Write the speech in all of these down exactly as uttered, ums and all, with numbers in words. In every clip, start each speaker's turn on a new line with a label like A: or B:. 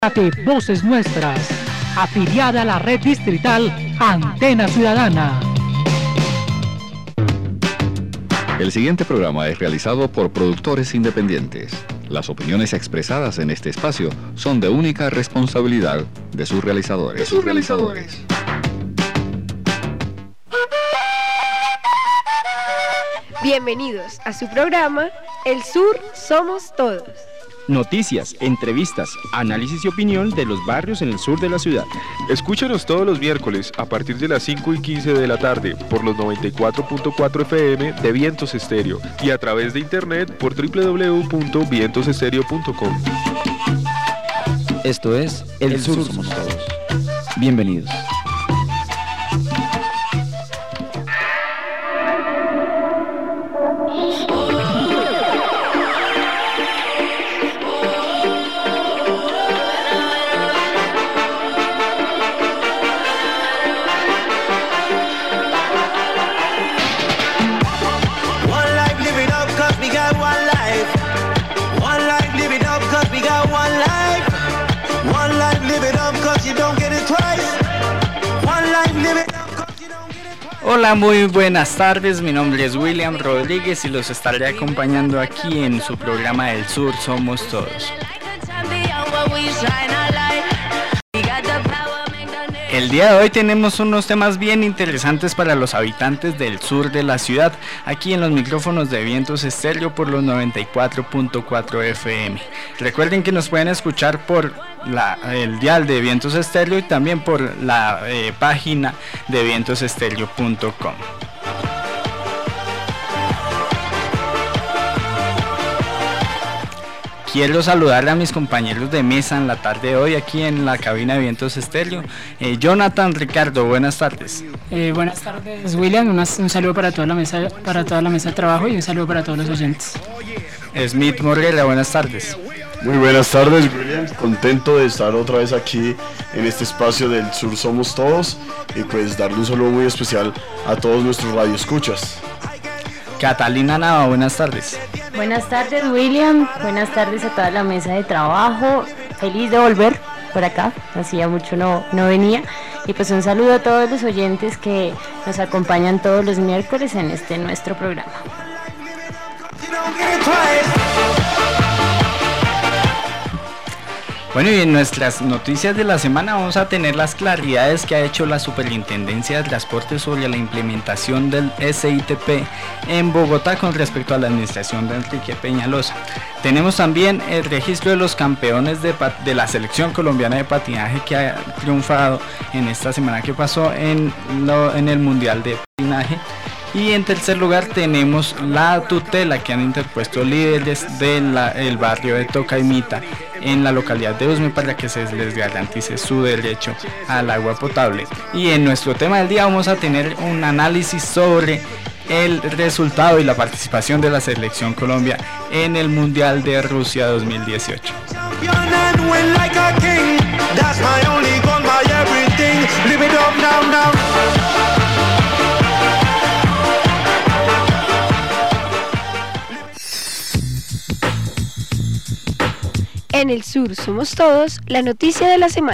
A: de Voces Nuestras, afiliada a la red distrital Antena Ciudadana.
B: El siguiente programa es realizado por productores independientes. Las opiniones expresadas en este espacio son de única responsabilidad de sus realizadores. De sus realizadores.
C: Bienvenidos a su programa El Sur Somos Todos.
D: Noticias, entrevistas, análisis y opinión de los barrios en el sur de la ciudad.
E: Escúchanos todos los miércoles a partir de las cinco y quince de la tarde por los noventa y cuatro punto cuatro F M de Vientos Estéreo y a través de internet por doble u doble u doble u punto vientos estéreo punto com.
D: Esto es El, el Sur, sur Somos Todos. Bienvenidos. Hola, muy buenas tardes, mi nombre es William Rodríguez y los estaré acompañando aquí en su programa El Sur Somos Todos. El día de hoy tenemos unos temas bien interesantes para los habitantes del sur de la ciudad, aquí en los micrófonos de Vientos Estéreo por los noventa y cuatro punto cuatro F M. Recuerden que nos pueden escuchar por la, el dial de Vientos Estéreo y también por la eh, página de vientos estéreo punto com. Quiero saludar a mis compañeros de mesa en la tarde de hoy aquí en la cabina de Vientos Estéreo. Eh, Jonathan, Ricardo, buenas tardes.
F: Eh, buenas tardes, William. Una, un saludo para toda la mesa, para toda la mesa de trabajo y un saludo para todos los oyentes.
D: Smith Morguera, buenas tardes.
G: Muy buenas tardes, William. Contento de estar otra vez aquí en este espacio del Sur Somos Todos y pues darle un saludo muy especial a todos nuestros radioescuchas.
D: Catalina Nava, buenas tardes.
H: Buenas tardes, William. Buenas tardes a toda la mesa de trabajo. Feliz de volver por acá. Hacía mucho no, no venía. Y pues un saludo a todos los oyentes que nos acompañan todos los miércoles en este nuestro programa.
D: Bueno, y en nuestras noticias de la semana vamos a tener las claridades que ha hecho la Superintendencia de Transporte sobre la implementación del S I T P en Bogotá con respecto a la administración de Enrique Peñalosa. Tenemos también el registro de los campeones de, de la selección colombiana de patinaje que ha triunfado en esta semana que pasó en, lo, en el Mundial de Patinaje. Y en tercer lugar tenemos la tutela que han interpuesto líderes del barrio de Tocaimita en la localidad de Usme para que se les garantice su derecho al agua potable. Y en nuestro tema del día vamos a tener un análisis sobre el resultado y la participación de la selección Colombia en el Mundial de Rusia dos mil dieciocho.
C: En el Sur Somos Todos, la noticia de la semana.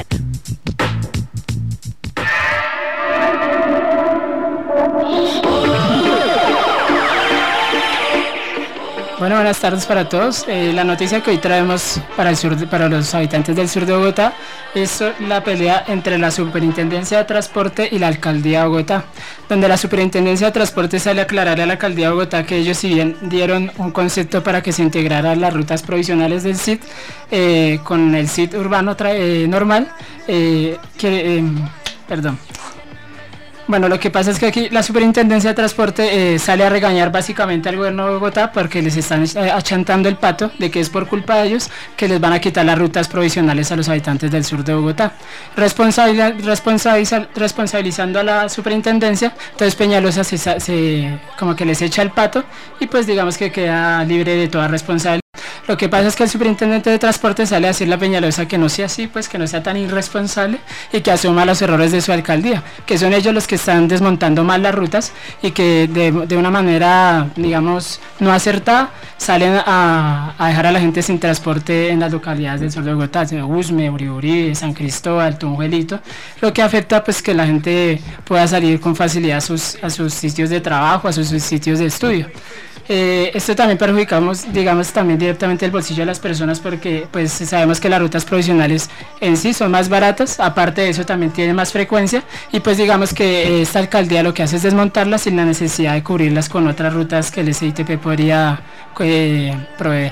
F: Bueno, buenas tardes para todos. Eh, la noticia que hoy traemos para, el sur de, para los habitantes del sur de Bogotá es la pelea entre la Superintendencia de Transporte y la Alcaldía de Bogotá, donde la Superintendencia de Transporte sale a aclarar a la Alcaldía de Bogotá que ellos, si bien dieron un concepto para que se integraran las rutas provisionales del S I T eh, con el S I T urbano tra- eh, normal, eh, que, eh, perdón, Bueno, lo que pasa es que aquí la Superintendencia de Transporte eh, sale a regañar básicamente al gobierno de Bogotá porque les están eh, achantando el pato de que es por culpa de ellos que les van a quitar las rutas provisionales a los habitantes del sur de Bogotá. Responsabiliza, responsabiliza, responsabilizando a la Superintendencia, entonces Peñalosa se, se, como que les echa el pato y pues digamos que queda libre de toda responsabilidad. Lo que pasa es que el superintendente de transporte sale a decirle a Peñalosa que no sea así, pues que no sea tan irresponsable y que asuma los errores de su alcaldía, que son ellos los que están desmontando mal las rutas y que de, de una manera, digamos, no acertada, salen a, a dejar a la gente sin transporte en las localidades del sur de Bogotá, Usme, Uribe, San Cristóbal, Tunjuelito, lo que afecta pues que la gente pueda salir con facilidad a sus, a sus sitios de trabajo, a sus, sus sitios de estudio. Eh, esto también perjudicamos, digamos, también directamente el bolsillo de las personas porque pues sabemos que las rutas provisionales en sí son más baratas, aparte de eso también tienen más frecuencia y pues digamos que esta alcaldía lo que hace es desmontarlas sin la necesidad de cubrirlas con otras rutas que el S I T P podría eh, proveer.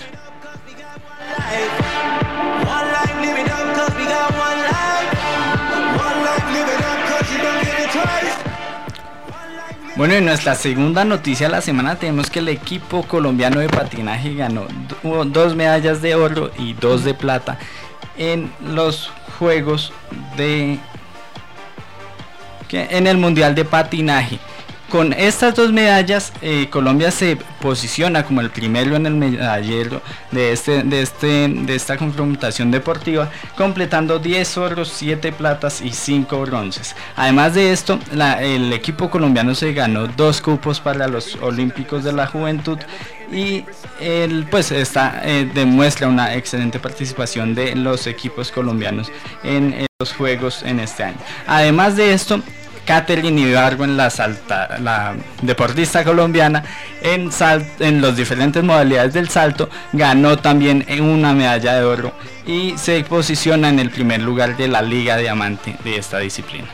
D: Bueno, en nuestra segunda noticia de la semana tenemos que el equipo colombiano de patinaje ganó do- dos medallas de oro y dos de plata en los Juegos de... ¿qué? En el Mundial de Patinaje. Con estas dos medallas, eh, Colombia se posiciona como el primero en el medallero de, este, de, este, de esta confrontación deportiva, completando diez oros, siete platas y cinco bronces. Además de esto, la, el equipo colombiano se ganó dos cupos para los Olímpicos de la Juventud y él pues está, eh, demuestra una excelente participación de los equipos colombianos en, en los Juegos en este año. Además de esto, Catherine Ibargüen, la, salta, la deportista colombiana, en, sal, en las diferentes modalidades del salto, ganó también una medalla de oro y se posiciona en el primer lugar de la Liga Diamante de esta disciplina.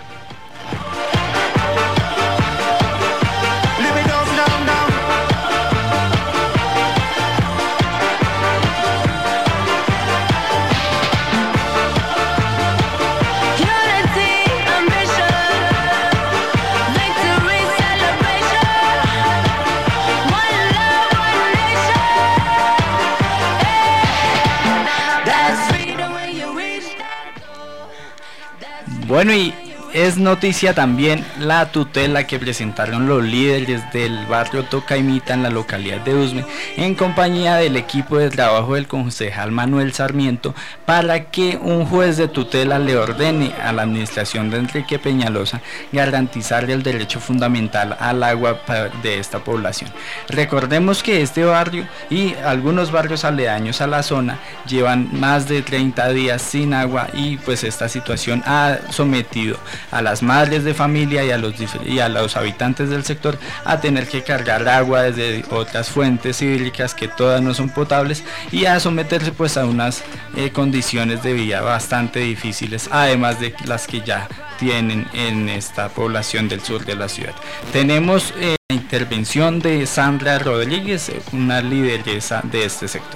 D: Bueno, y es noticia también la tutela que presentaron los líderes del barrio Tocaimita en la localidad de Usme en compañía del equipo de trabajo del concejal Manuel Sarmiento para que un juez de tutela le ordene a la administración de Enrique Peñalosa garantizarle el derecho fundamental al agua de esta población. Recordemos que este barrio y algunos barrios aledaños a la zona llevan más de treinta días sin agua y pues esta situación ha sometido a las madres de familia y a los y a los habitantes del sector a tener que cargar agua desde otras fuentes hídricas que todas no son potables y a someterse pues a unas eh, condiciones de vida bastante difíciles, además de las que ya tienen en esta población del sur de la ciudad. Tenemos eh, la intervención de Sandra Rodríguez, una lideresa de este sector.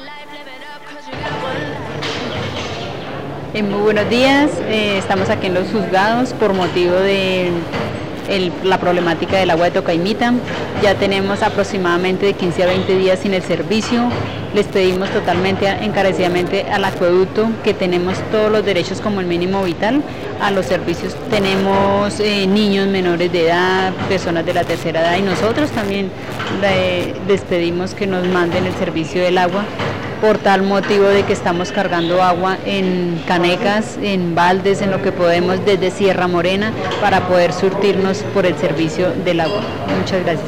I: Eh, muy buenos días, eh, estamos aquí en los juzgados por motivo de el, la problemática del agua de Tocaimita. Ya tenemos aproximadamente de quince a veinte días sin el servicio. Les pedimos totalmente, encarecidamente al acueducto que tenemos todos los derechos como el mínimo vital a los servicios. Tenemos eh, niños menores de edad, personas de la tercera edad y nosotros también eh, les pedimos que nos manden el servicio del agua, por tal motivo de que estamos cargando agua en canecas, en baldes, en lo que podemos desde Sierra Morena para poder surtirnos por el servicio del agua. Muchas gracias.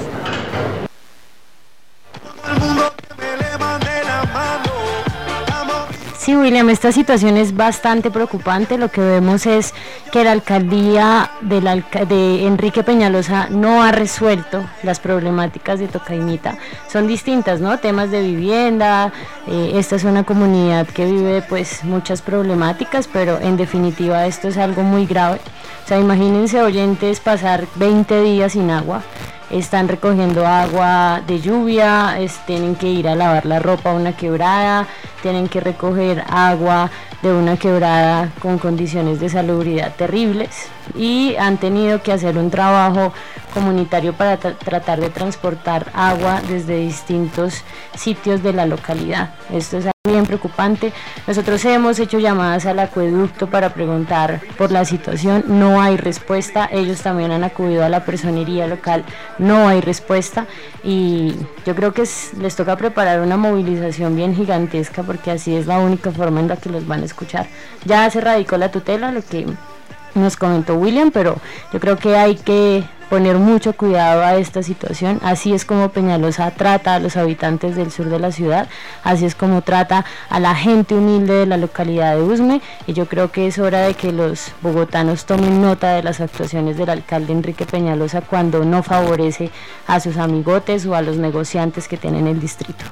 H: Sí, William, esta situación es bastante preocupante. Lo que vemos es que la alcaldía de, la alca de Enrique Peñalosa no ha resuelto las problemáticas de Tocaimita. Son distintas, ¿no? Temas de vivienda, eh, esta es una comunidad que vive pues muchas problemáticas, pero en definitiva esto es algo muy grave. O sea, imagínense, oyentes, pasar veinte días sin agua. Están recogiendo agua de lluvia, es, tienen que ir a lavar la ropa a una quebrada, tienen que recoger agua de una quebrada con condiciones de salubridad terribles y han tenido que hacer un trabajo comunitario para tra tratar de transportar agua desde distintos sitios de la localidad. Esto es algo bien bien preocupante. Nosotros hemos hecho llamadas al acueducto para preguntar por la situación, no hay respuesta. Ellos también han acudido a la personería local, no hay respuesta, y yo creo que es, les toca preparar una movilización bien gigantesca, porque así es la única forma en la que los van a escuchar. Ya se radicó la tutela, lo que nos comentó William, pero yo creo que hay que poner mucho cuidado a esta situación. Así es como Peñalosa trata a los habitantes del sur de la ciudad, así es como trata a la gente humilde de la localidad de Usme, y yo creo que es hora de que los bogotanos tomen nota de las actuaciones del alcalde Enrique Peñalosa cuando no favorece a sus amigotes o a los negociantes que tienen el distrito.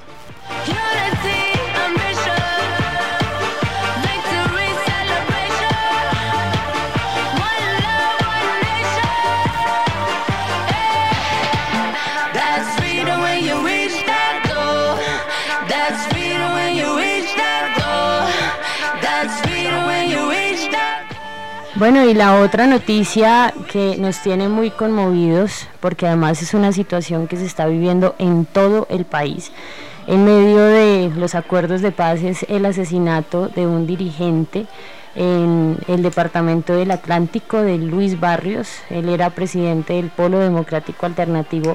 H: Bueno, y la otra noticia que nos tiene muy conmovidos, porque además es una situación que se está viviendo en todo el país, en medio de los acuerdos de paz, es el asesinato de un dirigente en el departamento del Atlántico, de Luis Barrios. Él era presidente del Polo Democrático Alternativo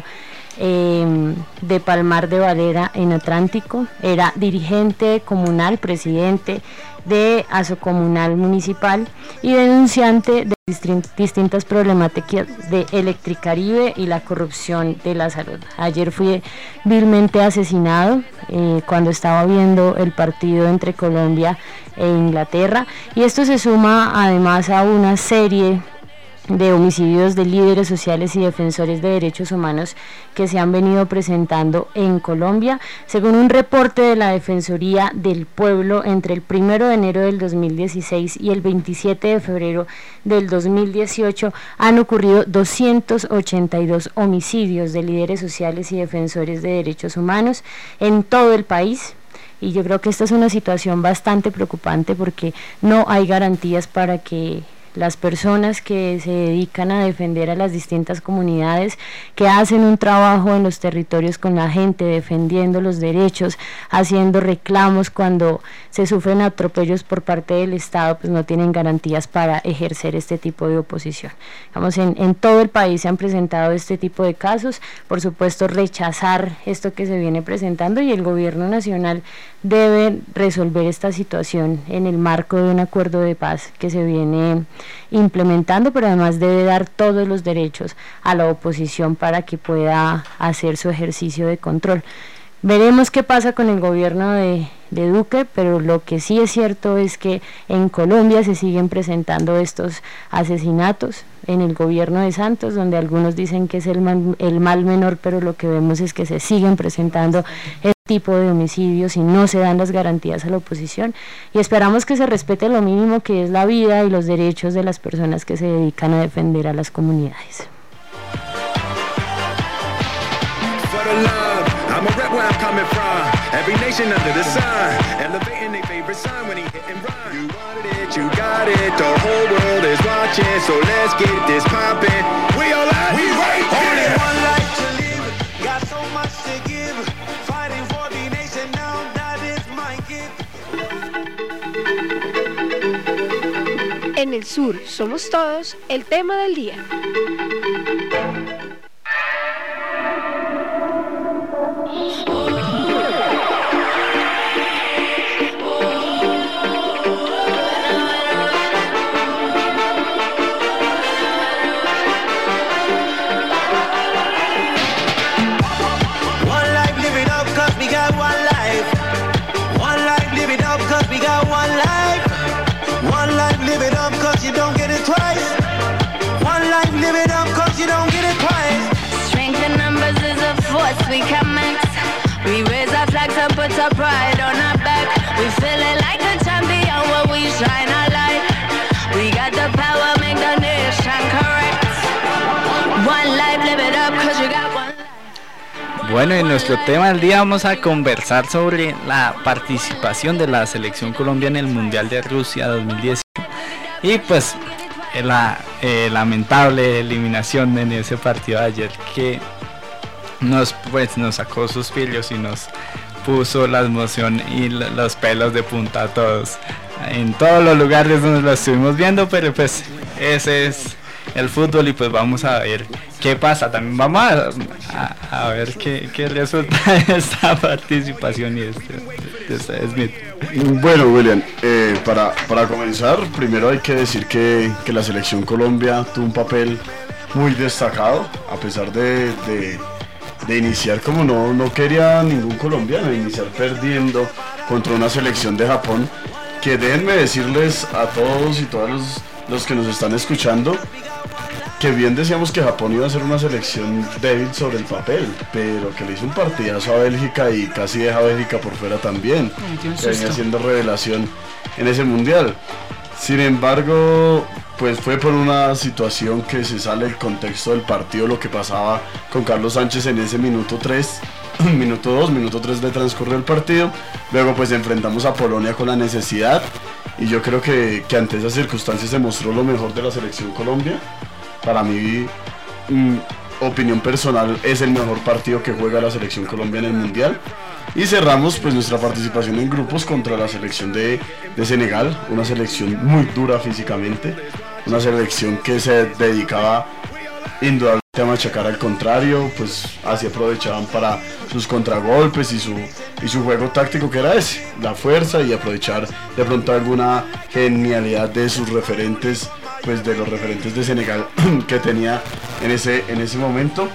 H: eh, de Palmar de Valera en Atlántico, era dirigente comunal, presidente de Asocomunal Municipal y denunciante de distintas problemáticas de Electricaribe y la corrupción de la salud. Ayer fue vilmente asesinado eh, cuando estaba viendo el partido entre Colombia e Inglaterra, y esto se suma además a una serie de homicidios de líderes sociales y defensores de derechos humanos que se han venido presentando en Colombia. Según un reporte de la Defensoría del Pueblo, entre el primero de enero del dos mil dieciséis y el veintisiete de febrero del dos mil dieciocho han ocurrido doscientos ochenta y dos homicidios de líderes sociales y defensores de derechos humanos en todo el país. Y yo creo que esta es una situación bastante preocupante, porque no hay garantías para que las personas que se dedican a defender a las distintas comunidades, que hacen un trabajo en los territorios con la gente, defendiendo los derechos, haciendo reclamos cuando se sufren atropellos por parte del Estado, pues no tienen garantías para ejercer este tipo de oposición. Vamos, en, en todo el país se han presentado este tipo de casos. Por supuesto, rechazar esto que se viene presentando, y el gobierno nacional debe resolver esta situación en el marco de un acuerdo de paz que se viene implementando, pero además debe dar todos los derechos a la oposición para que pueda hacer su ejercicio de control. Veremos qué pasa con el gobierno de, de Duque, pero lo que sí es cierto es que en Colombia se siguen presentando estos asesinatos. En el gobierno de Santos, donde algunos dicen que es el mal, el mal menor, pero lo que vemos es que se siguen presentando este tipo de homicidios y no se dan las garantías a la oposición, y esperamos que se respete lo mínimo, que es la vida y los derechos de las personas que se dedican a defender a las comunidades.
J: You got it, the whole world is watching, so let's get this poppin'. We all out, we right there. Only one life to live, got so much to give, fighting for the nation, now that is my gift.
C: En el sur somos todos, el tema del día.
K: We can mix, we raise our flags and put our pride on our back. We feeling like a champion when we shine our light. We got the power, make the nation correct. One life, live it up, cause you got one life.
D: Bueno, en nuestro tema del día vamos a conversar sobre la participación de la selección Colombia en el Mundial de Rusia dos mil dieciocho y pues la eh, lamentable eliminación en ese partido de ayer, que nos pues nos sacó suspiros y nos puso la emoción y la, los pelos de punta a todos. En todos los lugares donde lo estuvimos viendo, pero pues ese es el fútbol y pues vamos a ver qué pasa. También vamos a, a, a ver qué, qué resulta de esta participación y este, de este Smith.
G: Bueno, William, eh, para, para comenzar, primero hay que decir que, que la selección Colombia tuvo un papel muy destacado, a pesar de, de, de iniciar como no, no quería ningún colombiano, iniciar perdiendo contra una selección de Japón, que déjenme decirles a todos y todas los, los que nos están escuchando, que bien decíamos que Japón iba a ser una selección débil sobre el papel, pero que le hizo un partidazo a Bélgica y casi deja a Bélgica por fuera también, que venía haciendo revelación en ese mundial. Sin embargo, pues fue por una situación que se sale del contexto del partido, lo que pasaba con Carlos Sánchez en ese minuto tres, minuto dos, minuto tres de transcurrió el partido. Luego pues enfrentamos a Polonia con la necesidad, y yo creo que, que ante esas circunstancias se mostró lo mejor de la selección Colombia. Para mí, mm, opinión personal, es el mejor partido que juega la selección Colombia en el mundial. Y cerramos pues nuestra participación en grupos contra la selección de, de Senegal, una selección muy dura físicamente, una selección que se dedicaba indudablemente a machacar al contrario, pues así aprovechaban para sus contragolpes y su, y su juego táctico, que era ese, la fuerza y aprovechar de pronto alguna genialidad de sus referentes, pues de los referentes de Senegal que tenía en ese, en ese momento.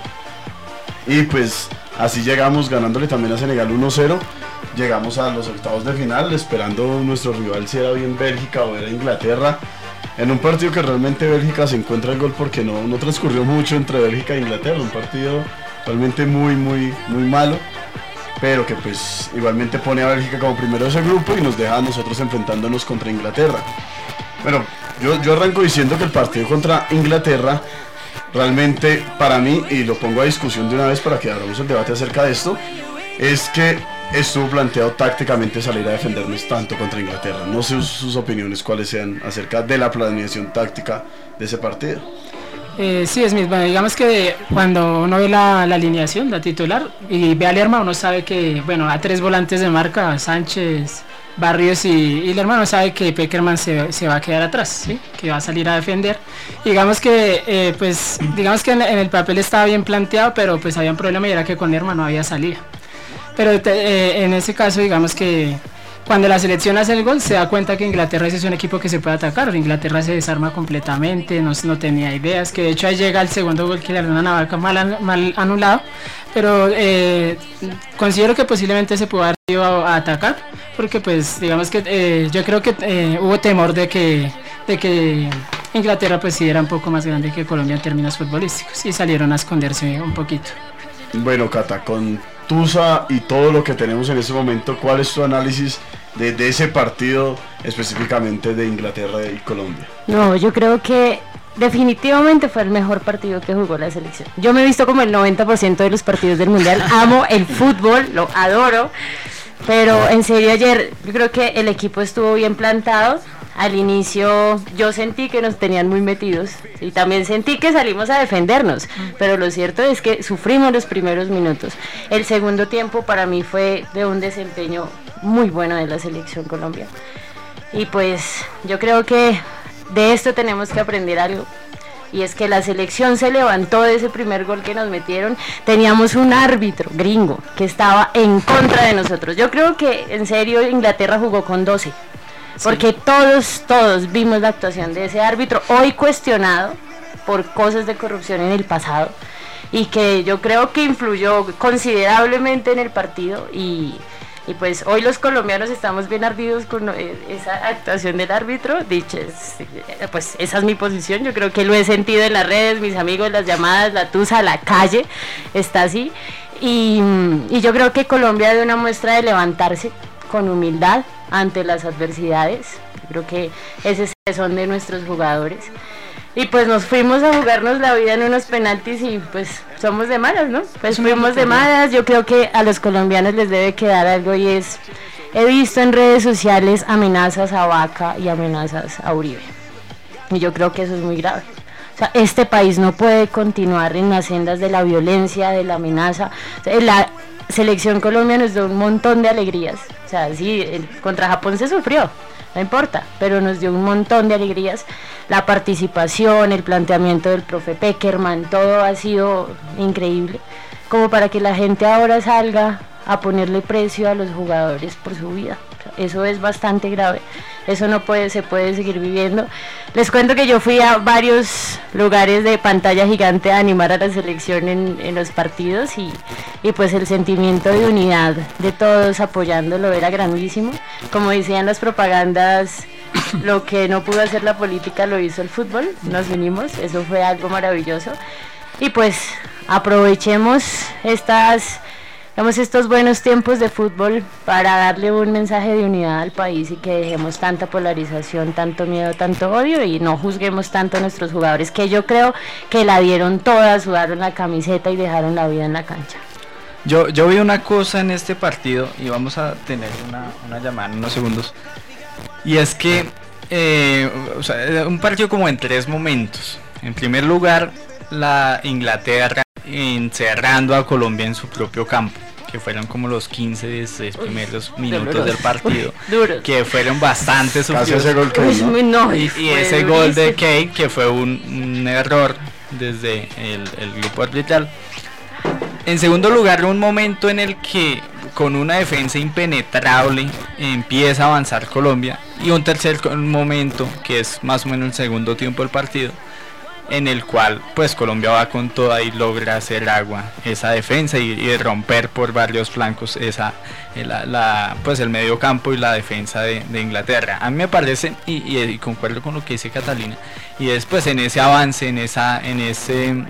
G: Y pues así llegamos ganándole también a Senegal uno cero, llegamos a los octavos de final, esperando nuestro rival si era bien Bélgica o era Inglaterra, en un partido que realmente Bélgica se encuentra el gol porque no, no transcurrió mucho entre Bélgica e Inglaterra, un partido realmente muy muy muy malo, pero que pues igualmente pone a Bélgica como primero de ese grupo y nos deja a nosotros enfrentándonos contra Inglaterra. Bueno, yo, yo arranco diciendo que el partido contra Inglaterra realmente para mí, y lo pongo a discusión de una vez para que abramos el debate acerca de esto, es que estuvo planteado tácticamente salir a defendernos tanto contra Inglaterra. No sé sus, sus opiniones cuáles sean acerca de la planeación táctica de ese partido.
F: Eh, sí, es mismo. Digamos que cuando uno ve la, la alineación, la titular, y ve a Lerma, uno sabe que, bueno, a tres volantes de marca, Sánchez, Barrios y, y Lerma, uno sabe que Pekerman se, se va a quedar atrás, ¿sí? Que va a salir a defender. Digamos que, eh, pues, digamos que en, en el papel estaba bien planteado, pero pues había un problema y era que con Lerma no había salida. Pero te, eh, en ese caso, digamos que cuando la selección hace el gol, se da cuenta que Inglaterra es un equipo que se puede atacar. Inglaterra se desarma completamente, no, no tenía ideas, que de hecho ahí llega el segundo gol que le dan a Navarca mal, mal anulado. Pero eh, considero que posiblemente se pudo haber ido a, a atacar, porque pues digamos que eh, yo creo que eh, hubo temor de que, de que Inglaterra pues sí era un poco más grande que Colombia en términos futbolísticos, y salieron a esconderse un poquito.
G: Bueno, Cata, con Tusa y todo lo que tenemos en este momento, ¿cuál es tu análisis de, de ese partido específicamente de Inglaterra y Colombia?
H: No, yo creo que definitivamente fue el mejor partido que jugó la selección. Yo me he visto como el noventa por ciento de los partidos del mundial, amo el fútbol, lo adoro, pero en serio ayer yo creo que el equipo estuvo bien plantado. Al inicio yo sentí que nos tenían muy metidos y también sentí que salimos a defendernos, pero lo cierto es que sufrimos los primeros minutos. El segundo tiempo para mí fue de un desempeño muy bueno de la selección Colombia, y pues yo creo que de esto tenemos que aprender algo, y es que la selección se levantó de ese primer gol que nos metieron. Teníamos un árbitro gringo que estaba en contra de nosotros. Yo creo que en serio Inglaterra jugó con doce, porque sí, todos, todos vimos la actuación de ese árbitro, hoy cuestionado por cosas de corrupción en el pasado, y que yo creo que influyó considerablemente en el partido, y, y pues hoy los colombianos estamos bien ardidos con esa actuación del árbitro. Diches, pues esa es mi posición, yo creo que lo he sentido en las redes, mis amigos, las llamadas, la tusa, la calle, está así, y, y yo creo que Colombia dio una muestra de levantarse con humildad ante las adversidades. Yo creo que ese es el son de nuestros jugadores, y pues nos fuimos a jugarnos la vida en unos penaltis, y pues somos de malas, ¿no? Pues fuimos de malas. Yo creo que a los colombianos les debe quedar algo, y es, he visto en redes sociales amenazas a Vaca y amenazas a Uribe, y yo creo que eso es muy grave. O sea, este país no puede continuar en las sendas de la violencia, de la amenaza. La Selección Colombia nos dio un montón de alegrías. O sea, sí, el, contra Japón se sufrió, no importa, pero nos dio un montón de alegrías. La participación, el planteamiento del profe Peckerman, todo ha sido increíble, como para que la gente ahora salga a ponerle precio a los jugadores por su vida. Eso es bastante grave, eso no puede, se puede seguir viviendo. Les cuento que yo fui a varios lugares de pantalla gigante a animar a la selección en, en los partidos y, y pues el sentimiento de unidad de todos apoyándolo era grandísimo. Como decían las propagandas, lo que no pudo hacer la política lo hizo el fútbol, nos unimos, eso fue algo maravilloso. Y pues aprovechemos estas... Damos estos buenos tiempos de fútbol para darle un mensaje de unidad al país y que dejemos tanta polarización, tanto miedo, tanto odio y no juzguemos tanto a nuestros jugadores, que yo creo que la dieron toda, sudaron la camiseta y dejaron la vida en la cancha.
D: Yo, yo vi una cosa en este partido y vamos a tener una, una llamada en unos segundos, y es que eh, o sea, un partido como en tres momentos. En primer lugar, la Inglaterra encerrando a Colombia en su propio campo, que fueron como los quince, dieciséis primeros minutos Duros. del partido, Duros. que fueron bastante sufridos. Ese gol Uy, ¿no? No, y, y ese durísimo. gol de Kane, que fue un, un error desde el, el grupo arbitral. En segundo lugar, un momento en el que con una defensa impenetrable empieza a avanzar Colombia, y un tercer momento, que es más o menos el segundo tiempo del partido, en el cual pues Colombia va con toda y logra hacer agua esa defensa y, y romper por varios flancos esa la, la pues el medio campo y la defensa de, de Inglaterra. A mí me parece, y, y, y concuerdo con lo que dice Catalina, y después en ese avance, en esa en ese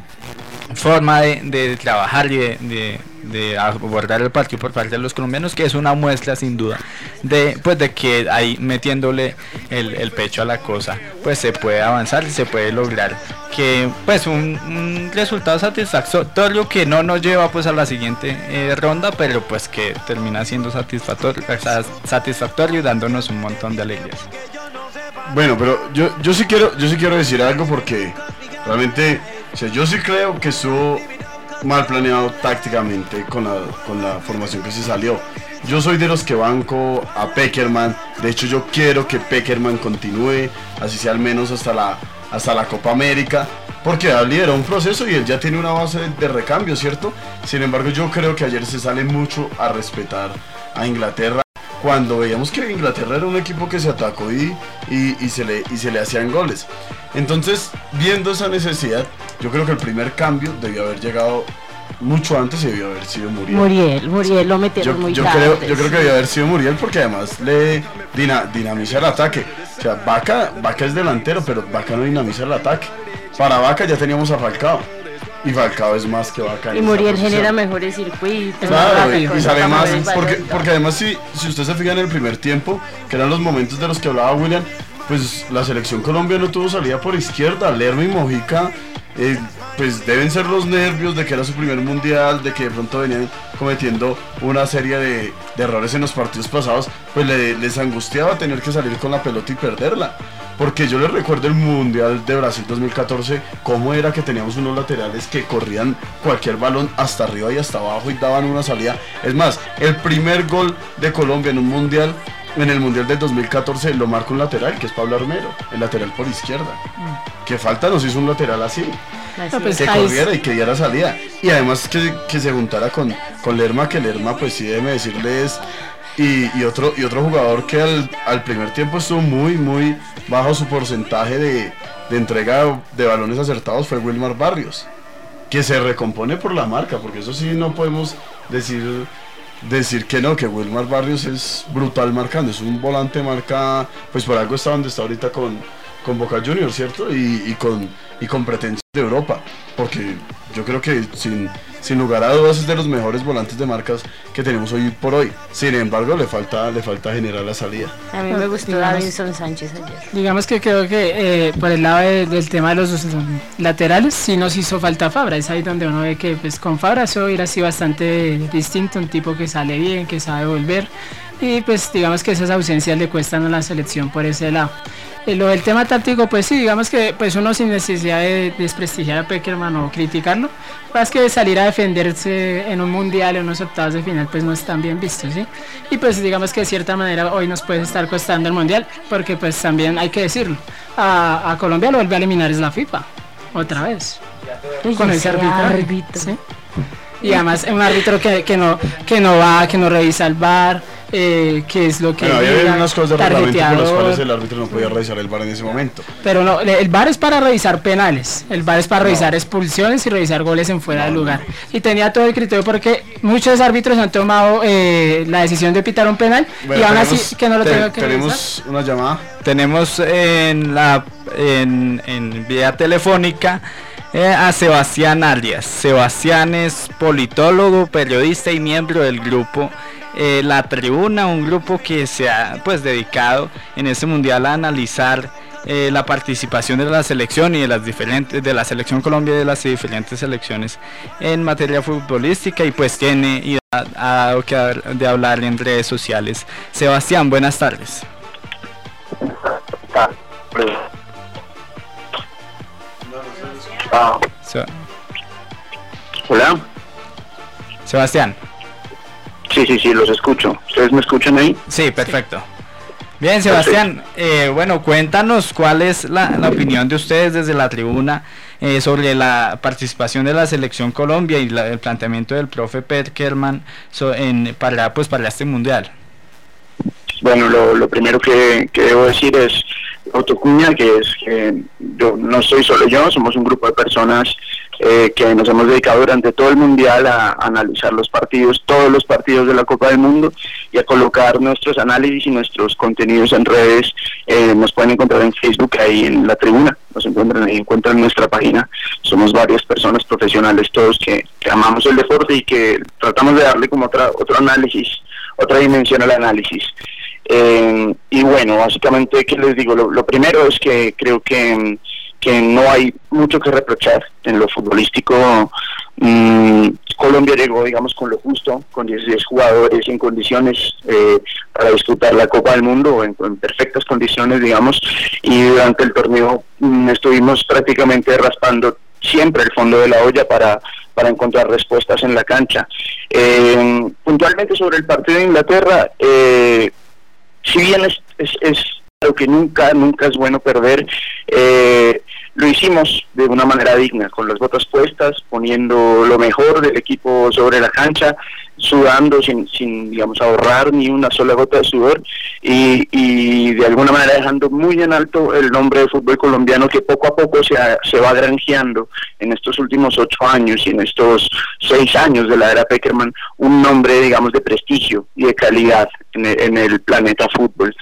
D: forma de, de trabajar y de, de, de abordar el partido por parte de los colombianos, que es una muestra sin duda de pues de que ahí metiéndole el, el pecho a la cosa pues se puede avanzar y se puede lograr que pues un, un resultado satisfactorio que no nos lleva pues a la siguiente eh, ronda, pero pues que termina siendo satisfactorio, satisfactorio y dándonos un montón de alegrías.
G: Bueno, pero yo, yo sí quiero yo sí quiero decir algo, porque realmente, o sea, yo sí creo que estuvo mal planeado tácticamente con la, con la formación que se salió. Yo soy de los que banco a Peckerman. De hecho, yo quiero que Peckerman continúe, así sea al menos hasta la, hasta la Copa América, porque ha liderado un proceso y él ya tiene una base de, de recambio, ¿cierto? Sin embargo, yo creo que ayer se sale mucho a respetar a Inglaterra, cuando veíamos que Inglaterra era un equipo que se atacó y, y, y, se, le, y se le hacían goles. Entonces, viendo esa necesidad, yo creo que el primer cambio debió haber llegado mucho antes y debió haber sido Muriel.
H: Muriel, Muriel lo metieron yo, muy
G: yo
H: tarde.
G: Creo, yo creo que debió haber sido Muriel, porque además le dina, dinamiza el ataque. O sea, Vaca, Vaca es delantero, pero Vaca no dinamiza el ataque. Para Vaca ya teníamos a Falcao, y Falcao es más que Vaca.
H: Y Muriel genera mejores circuitos.
G: Claro, y, y sale más, porque, porque además si, si usted se fija en el primer tiempo, que eran los momentos de los que hablaba William, pues la selección Colombia no tuvo salida por izquierda. Lerma y Mojica, eh, pues deben ser los nervios de que era su primer mundial, de que de pronto venían cometiendo una serie de, de errores en los partidos pasados, pues le, les angustiaba tener que salir con la pelota y perderla. Porque yo les recuerdo el Mundial de Brasil dos mil catorce, cómo era que teníamos unos laterales que corrían cualquier balón hasta arriba y hasta abajo y daban una salida. Es más, el primer gol de Colombia en un Mundial, en el Mundial del dos mil catorce, lo marca un lateral, que es Pablo Armero, el lateral por izquierda. Mm. Que falta nos hizo un lateral así, así no, pues que corriera y que diera salida. Y además que, que se juntara con, con Lerma, que Lerma pues sí déjeme decirles... Y, y otro y otro jugador que al, al primer tiempo estuvo muy muy bajo su porcentaje de, de entrega de balones acertados fue Wilmar Barrios, que se recompone por la marca, porque eso sí no podemos decir decir que no, que Wilmar Barrios es brutal marcando, es un volante marca, pues por algo está donde está ahorita con, con Boca Juniors, ¿cierto? Y, y con y con pretensiones de Europa, porque yo creo que sin sin lugar a dudas es de los mejores volantes de marcas que tenemos hoy por hoy. Sin embargo, le falta le falta generar la salida.
H: A mí me gustó Davinson Sánchez ayer.
F: Digamos que creo que eh, por el lado de, del tema de los laterales sí nos hizo falta Fabra. Es ahí donde uno ve que pues con Fabra eso hubiera sido bastante distinto, un tipo que sale bien, que sabe volver. y pues digamos que esas ausencias le cuestan a la selección por ese lado. Eh, lo del tema táctico, pues sí, digamos que pues uno sin necesidad de desprestigiar a Pekerman o criticarlo, más que salir a defenderse en un mundial, en unos octavos de final, pues no es tan bien visto, ¿sí? Y pues digamos que de cierta manera hoy nos puede estar costando el mundial, porque pues también hay que decirlo, a, a Colombia lo vuelve a eliminar es la FIFA, otra vez, con ese árbitro, ¿sí? Y además un árbitro que, que no que no va, que no revisa el V A R, eh, que es lo que
G: bueno,
F: diga,
G: había unas cosas de reglamento por las cuales el
F: tarjeteador.
G: árbitro no podía revisar el V A R en ese momento.
F: Pero no, el V A R es para revisar penales, el V A R es para revisar
G: No.
F: expulsiones y revisar goles en fuera de lugar. Y tenía todo el criterio porque muchos árbitros han tomado eh, la decisión de pitar un penal
G: Bueno,
F: y aún
G: tenemos-
F: así que no lo
G: te-
F: tenga que
G: tenemos
F: revisar.
G: una llamada.
D: Tenemos en la en, en vía telefónica eh, a Sebastián Arias. Sebastián es politólogo, periodista y miembro del grupo eh, La Tribuna, un grupo que se ha pues dedicado en este mundial a analizar eh, la participación de la selección y de las diferentes de la selección Colombia y de las diferentes selecciones en materia futbolística, y pues tiene y ha, ha dado que dar- de hablar en redes sociales. Sebastián, buenas tardes.
L: Ah,
D: Se-
L: hola.
D: Sebastián.
L: Sí, sí, sí, los escucho. ¿Ustedes me escuchan ahí?
D: Sí, perfecto. Bien, Sebastián, eh, bueno, cuéntanos cuál es la, la opinión de ustedes desde la tribuna eh, sobre la participación de la selección Colombia y la- el planteamiento del profe Pekerman so, en, para, pues, para este mundial.
L: Bueno, lo, lo primero que, que debo decir es autocuña, que es que yo no soy solo yo, somos un grupo de personas eh, que nos hemos dedicado durante todo el mundial a, a analizar los partidos, todos los partidos de la Copa del Mundo, y a colocar nuestros análisis y nuestros contenidos en redes. Eh, nos pueden encontrar en Facebook, ahí en La Tribuna, nos encuentran ahí, encuentran nuestra página. Somos varias personas profesionales todos que, que amamos el deporte y que tratamos de darle como otra, otro análisis, otra dimensión al análisis. Eh, y bueno, básicamente, ¿qué les digo? Lo, lo primero es que creo que, que no hay mucho que reprochar en lo futbolístico. Mm, Colombia llegó, digamos, con lo justo, con dieciséis jugadores en condiciones eh, para disputar la Copa del Mundo, en, en perfectas condiciones, digamos, y durante el torneo mm, estuvimos prácticamente raspando siempre el fondo de la olla para, para encontrar respuestas en la cancha. Eh, puntualmente sobre el partido de Inglaterra, eh, si bien es, es, es claro que nunca, nunca es bueno perder, eh, lo hicimos de una manera digna, con las botas puestas, poniendo lo mejor del equipo sobre la cancha, sudando sin, sin digamos, ahorrar ni una sola gota de sudor, y, y de alguna manera dejando muy en alto el nombre de fútbol colombiano, que poco a poco se, ha, se va granjeando en estos últimos ocho años y en estos seis años de la era Pekerman, un nombre, digamos, de prestigio y de calidad en el, en el planeta fútbol.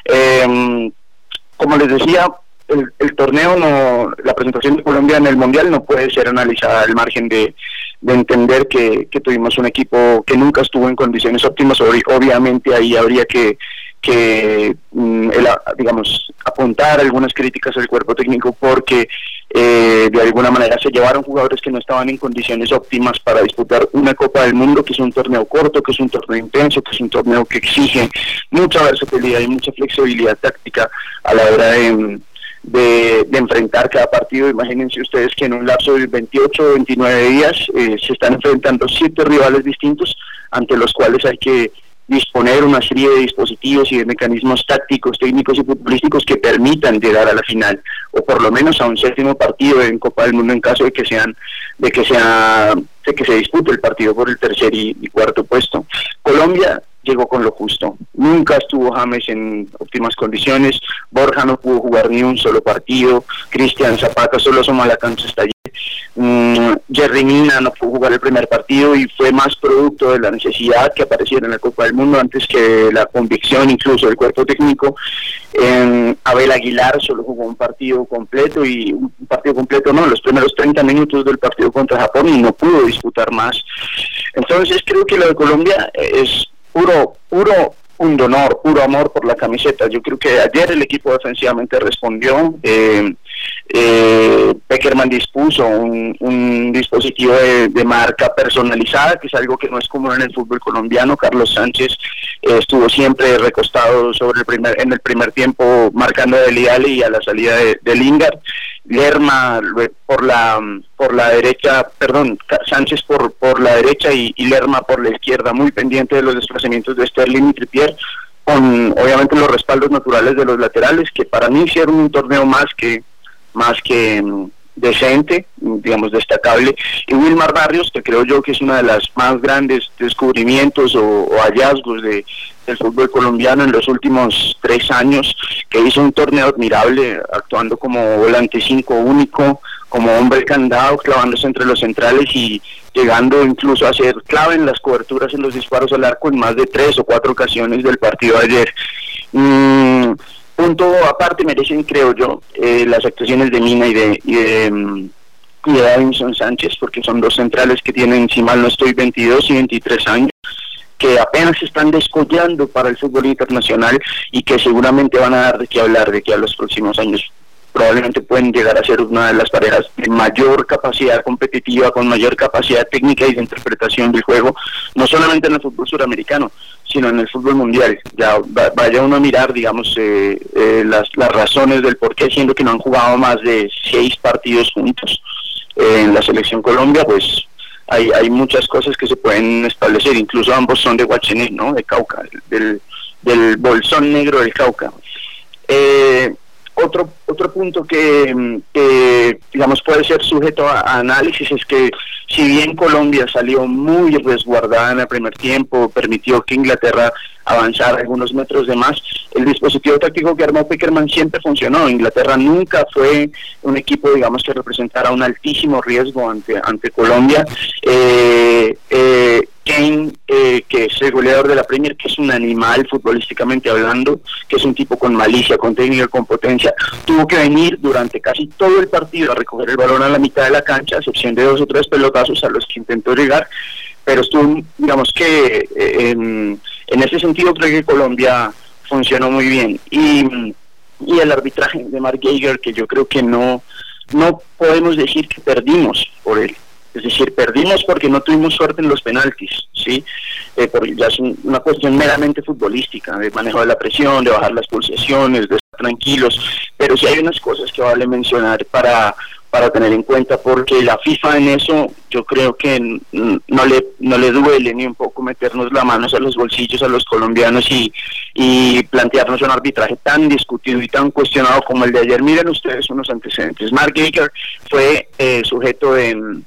L: Eh, como les decía, El, el torneo, no, la presentación de Colombia en el Mundial no puede ser analizada al margen de, de entender que, que tuvimos un equipo que nunca estuvo en condiciones óptimas. Obviamente ahí habría que, que mm, el, digamos, apuntar algunas críticas al cuerpo técnico, porque eh, de alguna manera se llevaron jugadores que no estaban en condiciones óptimas para disputar una Copa del Mundo, que es un torneo corto, que es un torneo intenso, que es un torneo que exige mucha versatilidad y mucha flexibilidad táctica a la hora de De, de enfrentar cada partido. Imagínense ustedes que en un lapso de veintiocho o veintinueve días eh, se están enfrentando siete rivales distintos, ante los cuales hay que disponer una serie de dispositivos y de mecanismos tácticos, técnicos y futbolísticos que permitan llegar a la final, o por lo menos a un séptimo partido en Copa del Mundo, en caso de que sean de que sea de que se dispute el partido por el tercer y, y cuarto puesto. Colombia llegó con lo justo. Nunca estuvo James en óptimas condiciones, Borja no pudo jugar ni un solo partido, Cristian Zapata solo asoma la cancha hasta allí, mm, Jerry Mina no pudo jugar el primer partido, y fue más producto de la necesidad que apareciera en la Copa del Mundo antes que la convicción incluso del cuerpo técnico. Eh, Abel Aguilar solo jugó un partido completo, y un partido completo no, los primeros treinta minutos del partido contra Japón, y no pudo disputar más. Entonces creo que lo de Colombia es puro, puro pundonor, puro amor por la camiseta. Yo creo que ayer el equipo defensivamente respondió. Eh, eh, Peckerman dispuso un, un dispositivo de, de marca personalizada, que es algo que no es común en el fútbol colombiano. Carlos Sánchez eh, estuvo siempre recostado sobre el primer, en el primer tiempo marcando a Dele Alli y a la salida de, de Lingard. Lerma por la por la derecha, perdón, Sánchez por por la derecha y, y Lerma por la izquierda, muy pendiente de los desplazamientos de Sterling y Trippier, con obviamente los respaldos naturales de los laterales, que para mí hicieron un torneo más que más que um, decente, digamos destacable, y Wilmar Barrios, que creo yo que es una de las más grandes descubrimientos o, o hallazgos de del fútbol colombiano en los últimos tres años, que hizo un torneo admirable, actuando como volante cinco único, como hombre candado, clavándose entre los centrales y llegando incluso a ser clave en las coberturas en los disparos al arco en más de tres o cuatro ocasiones del partido de ayer. Mm, punto aparte merecen, creo yo, eh, las actuaciones de Mina y de, y de um, y de Davinson Sánchez, porque son dos centrales que tienen, si mal no estoy, veintidós y veintitrés años, que apenas se están descollando para el fútbol internacional y que seguramente van a dar de qué hablar de que a los próximos años probablemente pueden llegar a ser una de las parejas de mayor capacidad competitiva, con mayor capacidad técnica y de interpretación del juego, no solamente en el fútbol suramericano, sino en el fútbol mundial. Ya va, vaya uno a mirar, digamos, eh, eh, las, las razones del por qué, siendo que no han jugado más de seis partidos juntos eh, en la selección Colombia, pues Hay, hay muchas cosas que se pueden establecer, incluso ambos son de Guachené, ¿no? De Cauca, del, del Bolsón Negro del Cauca. Eh, otro otro punto que, que, digamos, puede ser sujeto a, a análisis es que si bien Colombia salió muy resguardada en el primer tiempo, permitió que Inglaterra avanzara algunos metros de más, el dispositivo táctico que armó Peckerman siempre funcionó. Inglaterra nunca fue un equipo, digamos, que representara un altísimo riesgo ante ante Colombia. Eh, eh, Kane, eh, que es el goleador de la Premier, que es un animal futbolísticamente hablando, que es un tipo con malicia, con técnica, con potencia, tuvo que venir durante casi todo el partido a recoger el balón a la mitad de la cancha, a excepción de dos o tres pelotazos a los que intentó llegar, pero estuvo, digamos que eh, en, en ese sentido creo que Colombia funcionó muy bien. Y, y el arbitraje de Mark Geiger, que yo creo que no, no podemos decir que perdimos por él. Es decir, perdimos porque no tuvimos suerte en los penaltis, ¿sí? Eh, porque ya es un, una cuestión meramente futbolística, de manejo de la presión, de bajar las pulsaciones, de estar tranquilos, pero sí hay unas cosas que vale mencionar para, para tener en cuenta, porque la FIFA en eso yo creo que no le no le duele ni un poco meternos las manos a los bolsillos a los colombianos y, y plantearnos un arbitraje tan discutido y tan cuestionado como el de ayer. Miren ustedes unos antecedentes. Mark Geiger fue eh, sujeto de...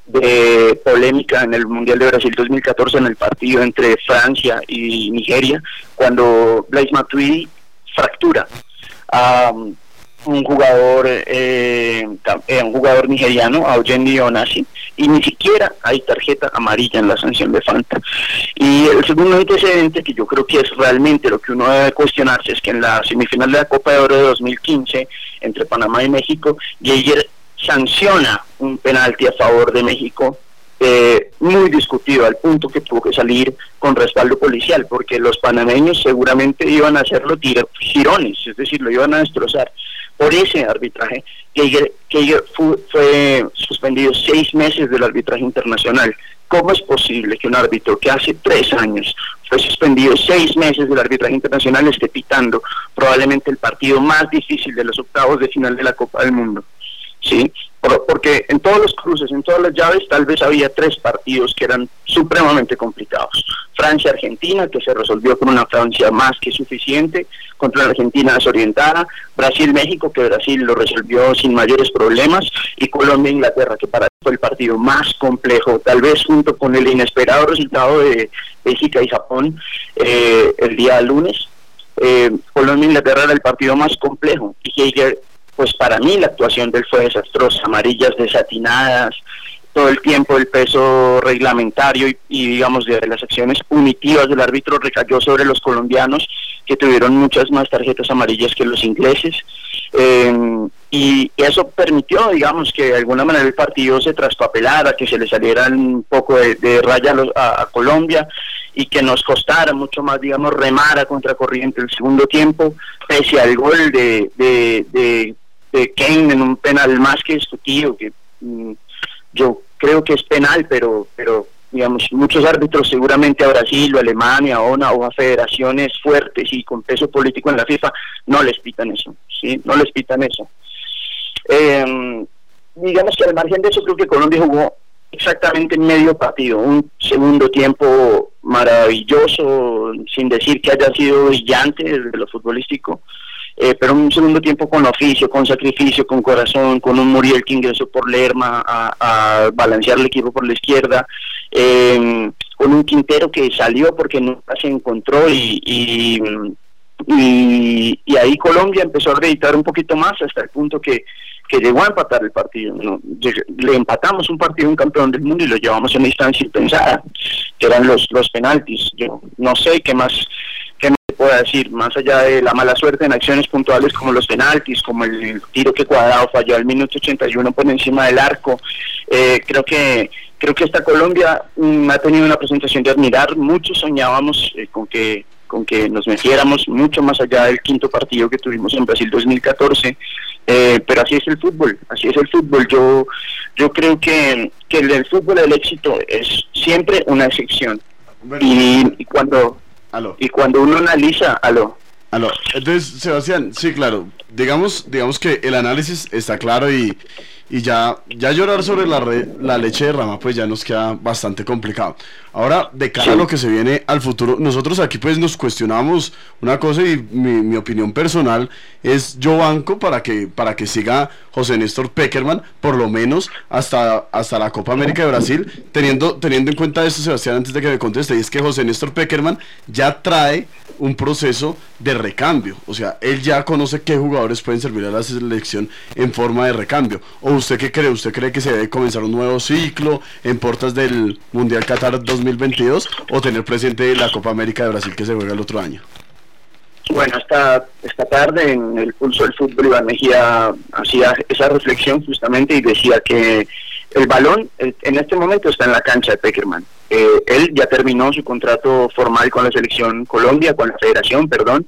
L: de polémica en el Mundial de Brasil dos mil catorce, en el partido entre Francia y Nigeria, cuando Blaise Matuidi fractura a um, un jugador eh, un jugador nigeriano, a Ojendi Onasi, y ni siquiera hay tarjeta amarilla en la sanción de falta. Y el segundo antecedente, que yo creo que es realmente lo que uno debe cuestionarse, es que en la semifinal de la Copa de Oro de dos mil quince entre Panamá y México, Geiger sanciona un penalti a favor de México, eh, muy discutido, al punto que tuvo que salir con respaldo policial, porque los panameños seguramente iban a hacerlo tir- girones, es decir, lo iban a destrozar. Por ese arbitraje, Geiger, Geiger fue, fue suspendido seis meses del arbitraje internacional. ¿Cómo es posible que un árbitro que hace tres años fue suspendido seis meses del arbitraje internacional esté pitando probablemente el partido más difícil de los octavos de final de la Copa del Mundo? Sí, porque en todos los cruces, en todas las llaves, tal vez había tres partidos que eran supremamente complicados. Francia-Argentina, que se resolvió con una Francia más que suficiente, contra la Argentina desorientada, Brasil-México, que Brasil lo resolvió sin mayores problemas, y Colombia-Inglaterra, que para mí fue el partido más complejo, tal vez junto con el inesperado resultado de Bélgica y Japón eh, el día lunes. eh, Colombia-Inglaterra era el partido más complejo, y Geiger, pues para mí la actuación de él fue desastrosa, amarillas desatinadas, todo el tiempo el peso reglamentario y, y digamos de las acciones punitivas del árbitro recayó sobre los colombianos, que tuvieron muchas más tarjetas amarillas que los ingleses, eh, y, y eso permitió, digamos, que de alguna manera el partido se traspapelara, que se le saliera un poco de, de raya a, los, a, a Colombia, y que nos costara mucho más, digamos, remar a contracorriente el segundo tiempo, pese al gol de, de, de de Kane en un penal más que discutido, que mm, yo creo que es penal, pero pero digamos, muchos árbitros seguramente a Brasil o a Alemania o a, o a federaciones fuertes y con peso político en la FIFA no les pitan eso, ¿sí? No les pitan eso. Eh, digamos que al margen de eso, creo que Colombia jugó exactamente en medio partido, un segundo tiempo maravilloso, sin decir que haya sido brillante desde lo futbolístico, eh, pero un segundo tiempo con oficio, con sacrificio, con corazón, con un Muriel que ingresó por Lerma a, a balancear el equipo por la izquierda, eh, con un Quintero que salió porque nunca se encontró y, y, y, y ahí Colombia empezó a reeditar un poquito más hasta el punto que que llegó a empatar el partido, ¿no? Le empatamos un partido a un campeón del mundo y lo llevamos a una instancia impensada, que eran los los penaltis. Yo no sé qué más qué me pueda decir, más allá de la mala suerte en acciones puntuales como los penaltis, como el tiro que Cuadrado falló al minuto ochenta y uno por encima del arco. Eh, creo que creo que esta Colombia mm, ha tenido una presentación de admirar. Muchos soñábamos eh, con que con que nos metiéramos mucho más allá del quinto partido que tuvimos en Brasil dos mil catorce, eh, pero así es el fútbol, así es el fútbol. Yo yo creo que, que el, el fútbol, el éxito es siempre una excepción. Y, y cuando
G: aló.
L: y cuando uno analiza, aló.
G: Aló. Entonces, Sebastián, sí, claro, digamos digamos que el análisis está claro y y ya ya llorar sobre la re, la leche de rama pues ya nos queda bastante complicado. Ahora, de cara a lo que se viene al futuro, nosotros aquí pues nos cuestionamos una cosa y mi, mi opinión personal es yo banco para que para que siga José Néstor Pekerman por lo menos hasta hasta la Copa América de Brasil, teniendo teniendo en cuenta esto, Sebastián, antes de que me conteste, y es que José Néstor Pekerman ya trae un proceso de recambio, o sea, él ya conoce qué jugadores pueden servir a la selección en forma de recambio. ¿O usted qué cree? ¿Usted cree que se debe comenzar un nuevo ciclo en puertas del Mundial Qatar dos mil veintidós o tener presente la Copa América de Brasil que se juega el otro año?
L: Bueno, esta, esta tarde en el Pulso del Fútbol Iván Mejía hacía esa reflexión justamente y decía que el balón en este momento está en la cancha de Pekerman. Eh, él ya terminó su contrato formal con la selección Colombia, con la federación, perdón,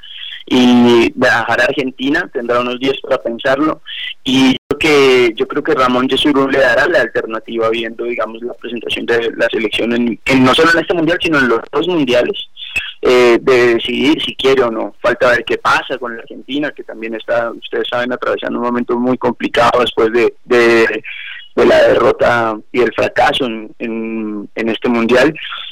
L: y viajará a Argentina, tendrá unos días para pensarlo, y yo creo que, yo creo que Ramón Yesurún le dará la alternativa viendo, digamos, la presentación de la selección en, en no solo en este mundial, sino en los dos mundiales, eh, de decidir si quiere o no. Falta ver qué pasa con la Argentina, que también está, ustedes saben, atravesando un momento muy complicado después de, de de la derrota y el fracaso en, en, en este mundial,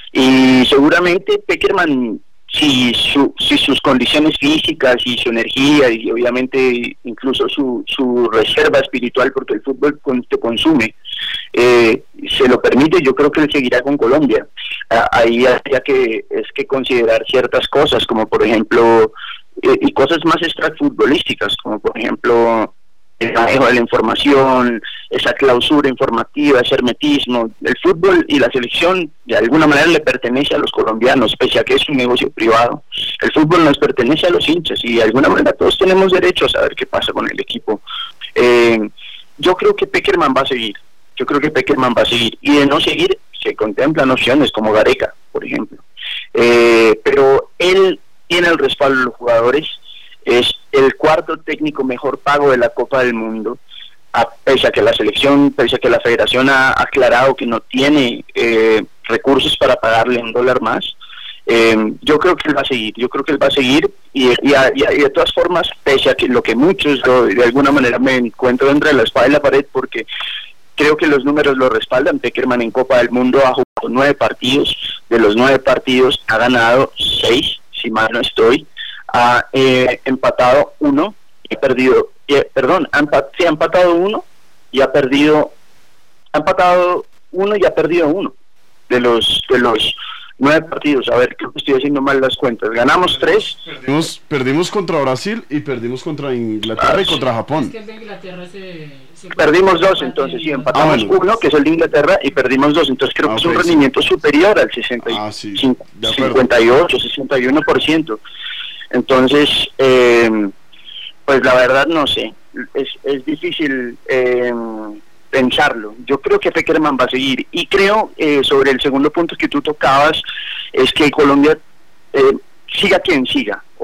L: y seguramente Pekerman, si, su, si sus condiciones físicas y su energía y obviamente incluso su, su reserva espiritual, porque el fútbol te consume, eh, se lo permite, yo creo que él seguirá con Colombia. Ah, ahí habría que, es que considerar ciertas cosas, como por ejemplo, eh, y cosas más extrafutbolísticas, como por ejemplo el manejo de la información, esa clausura informativa, ese hermetismo. El fútbol y la selección de alguna manera le pertenece a los colombianos, pese a que es un negocio privado. El fútbol nos pertenece a los hinchas y de alguna manera todos tenemos derecho a saber qué pasa con el equipo. Eh, yo creo que Pekerman va a seguir, yo creo que Pekerman va a seguir, y de no seguir se contemplan opciones como Gareca, por ejemplo. Eh, pero él tiene el respaldo de los jugadores, es el cuarto técnico mejor pago de la Copa del Mundo, a, pese a que la selección, pese a que la federación ha aclarado que no tiene eh, recursos para pagarle un dólar más. Eh, yo creo que él va a seguir, yo creo que él va a seguir y, y, a, y, a, y de todas formas, pese a que lo que muchos, yo, de alguna manera me encuentro entre la espada y la pared, porque creo que los números lo respaldan. Pekerman en Copa del Mundo ha jugado nueve partidos, de los nueve partidos ha ganado seis, si mal no estoy, ha eh, empatado uno y perdido, eh, perdón, ha, empat, sí, ha empatado uno y ha perdido, ha empatado uno y ha perdido uno de los de los nueve partidos. A ver, creo que estoy haciendo mal las cuentas. Ganamos tres.
G: Perdimos, perdimos contra Brasil y perdimos contra Inglaterra ah, y contra Japón.
F: Es que el de Inglaterra se, se
L: perdimos dos, entonces sí, empatamos ah, bueno. uno, que es el de Inglaterra, y perdimos dos. Entonces creo ah, que es un rendimiento sí. superior al sesenta, ah, sí. cincuenta y ocho, sesenta y uno por ciento. Entonces, eh, pues la verdad no sé, es, es difícil eh, pensarlo. Yo creo que Pekerman va a seguir, y creo, eh, sobre el segundo punto que tú tocabas, es que Colombia, eh, siga quien siga,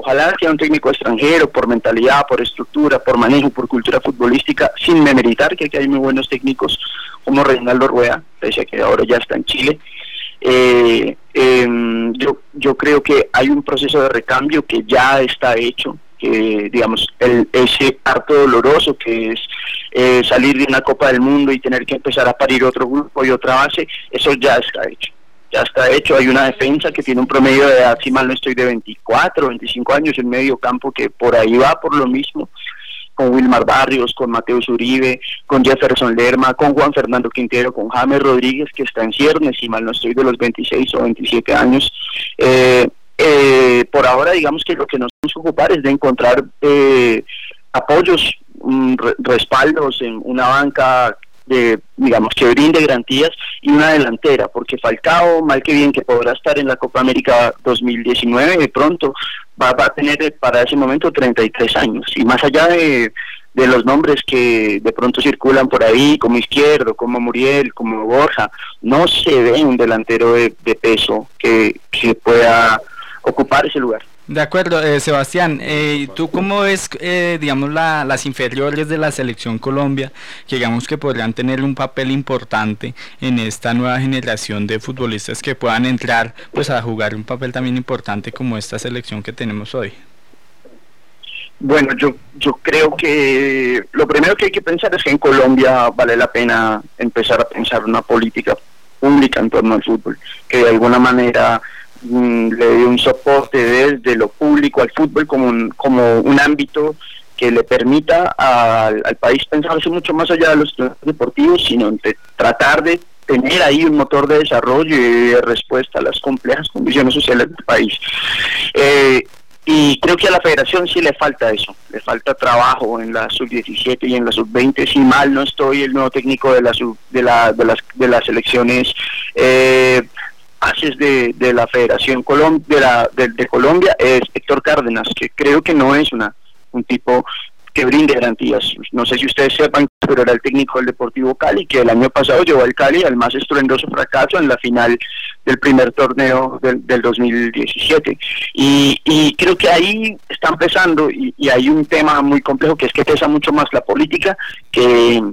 L: ojalá sea un técnico extranjero, por mentalidad, por estructura, por manejo, por cultura futbolística, sin demeritar que aquí hay muy buenos técnicos como Reinaldo Rueda, pese a que ahora ya está en Chile. Eh, eh, yo, yo creo que hay un proceso de recambio que ya está hecho, que digamos el, ese parto doloroso que es eh, salir de una Copa del Mundo y tener que empezar a parir otro grupo y otra base, eso ya está hecho. Ya está hecho, hay una defensa que tiene un promedio de edad, si mal no estoy, de veinticuatro, veinticinco años, en medio campo que por ahí va por lo mismo, con Wilmar Barrios, con Mateus Uribe, con Jefferson Lerma, con Juan Fernando Quintero, con James Rodríguez, que está en ciernes, si mal no estoy, de los veintiséis o veintisiete años. Eh, eh, por ahora, digamos que lo que nos vamos a ocupar es de encontrar eh, apoyos, um, re respaldos en una banca de, digamos, que brinde garantías y una delantera, porque Falcao, mal que bien que podrá estar en la Copa América dos mil diecinueve, de pronto va, va a tener para ese momento treinta y tres años, y más allá de, de los nombres que de pronto circulan por ahí, como Izquierdo, como Muriel, como Borja, no se ve un delantero de, de peso que, que pueda ocupar ese lugar.
D: De acuerdo, eh, Sebastián, eh, ¿tú cómo ves, eh, digamos, la, las inferiores de la Selección Colombia, que digamos que podrían tener un papel importante en esta nueva generación de futbolistas que puedan entrar pues a jugar un papel también importante como esta selección que tenemos hoy?
L: Bueno, yo, yo creo que lo primero que hay que pensar es que en Colombia vale la pena empezar a pensar una política pública en torno al fútbol, que de alguna manera le dé un soporte desde lo público al fútbol como un, como un ámbito que le permita al, al país pensarse mucho más allá de los deportivos, sino de tratar de tener ahí un motor de desarrollo y de respuesta a las complejas condiciones sociales del país. Eh, y creo que a la federación sí le falta eso, le falta trabajo en la sub diecisiete y en la sub veinte, si mal no estoy, el nuevo técnico de la sub, de la de las de las selecciones eh, bases de, de la Federación Colom de, la, de, de Colombia es Héctor Cárdenas, que creo que no es una un tipo que brinde garantías. No sé si ustedes sepan, pero era el técnico del Deportivo Cali, que el año pasado llevó al Cali al más estruendoso fracaso en la final del primer torneo del, del dos mil diecisiete. Y, y creo que ahí está empezando, y, y hay un tema muy complejo, que es que pesa mucho más la política que...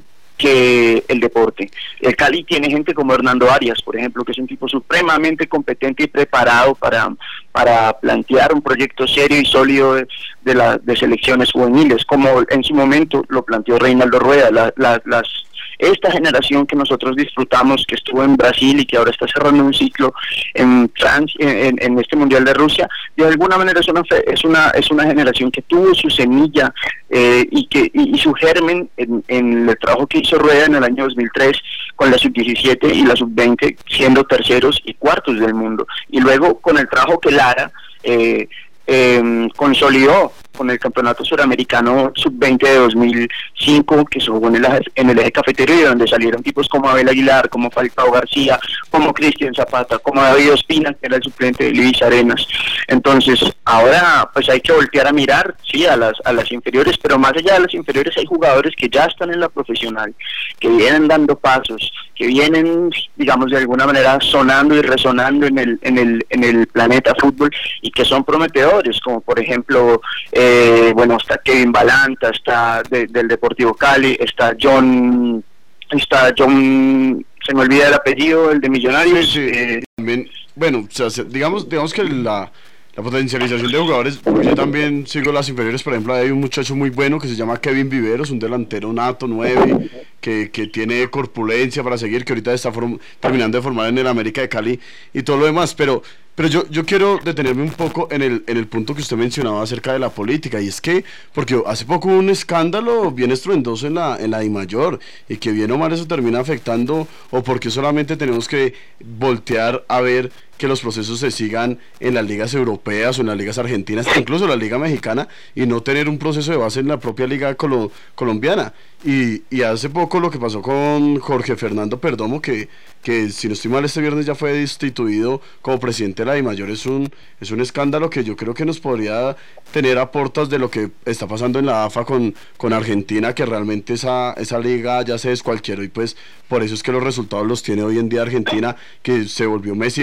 L: que el deporte. El Cali tiene gente como Hernando Arias, por ejemplo, que es un tipo supremamente competente y preparado para, para plantear un proyecto serio y sólido de, de, la, de selecciones juveniles, como en su momento lo planteó Reinaldo Rueda. La, la, las esta generación que nosotros disfrutamos, que estuvo en Brasil y que ahora está cerrando un ciclo en Francia, en, en este Mundial de Rusia, de alguna manera es una es una es una generación que tuvo su semilla eh, y que y, y su germen en, en el trabajo que hizo Rueda en el año dos mil tres con la sub diecisiete y la sub veinte, siendo terceros y cuartos del mundo, y luego con el trabajo que Lara eh, eh, consolidó con el Campeonato Suramericano sub veinte de dos mil cinco, que se jugó en el, en el eje cafetero, y donde salieron tipos como Abel Aguilar, como Falcao García, como Cristian Zapata, como David Ospina, que era el suplente de Luis Arenas. Entonces, ahora pues hay que voltear a mirar, sí, a las, a las inferiores, pero más allá de las inferiores hay jugadores que ya están en la profesional, que vienen dando pasos, que vienen, digamos, de alguna manera sonando y resonando en el, en el, en el planeta fútbol, y que son prometedores, como por ejemplo, eh, bueno, está Kevin Balanta, está de, del Deportivo Cali, está John, está John, se me olvida el apellido, el de Millonarios.
G: Sí, sí.
L: Eh,
G: También, bueno, o sea, digamos, digamos que la... La potencialización de jugadores, yo también sigo las inferiores. Por ejemplo, hay un muchacho muy bueno que se llama Kevin Viveros, un delantero nato, nueve, que, que tiene corpulencia para seguir, que ahorita está form, terminando de formar en el América de Cali y todo lo demás, pero pero yo, yo quiero detenerme un poco en el, en el punto que usted mencionaba acerca de la política, y es que, porque hace poco hubo un escándalo bien estruendoso en la, en la DIMAYOR, y que bien o mal eso termina afectando, o porque solamente tenemos que voltear a ver que los procesos se sigan en las ligas europeas o en las ligas argentinas, incluso la liga mexicana, y no tener un proceso de base en la propia liga colo, colombiana. Y, y hace poco lo que pasó con Jorge Fernando Perdomo, que, que si no estoy mal este viernes ya fue destituido como presidente de la DIMAYOR, es un, es un escándalo que yo creo que nos podría tener a portas de lo que está pasando en la A F A con, con Argentina, que realmente esa, esa liga ya se descualquieró, y pues por eso es que los resultados los tiene hoy en día Argentina, que se volvió Messi dependiente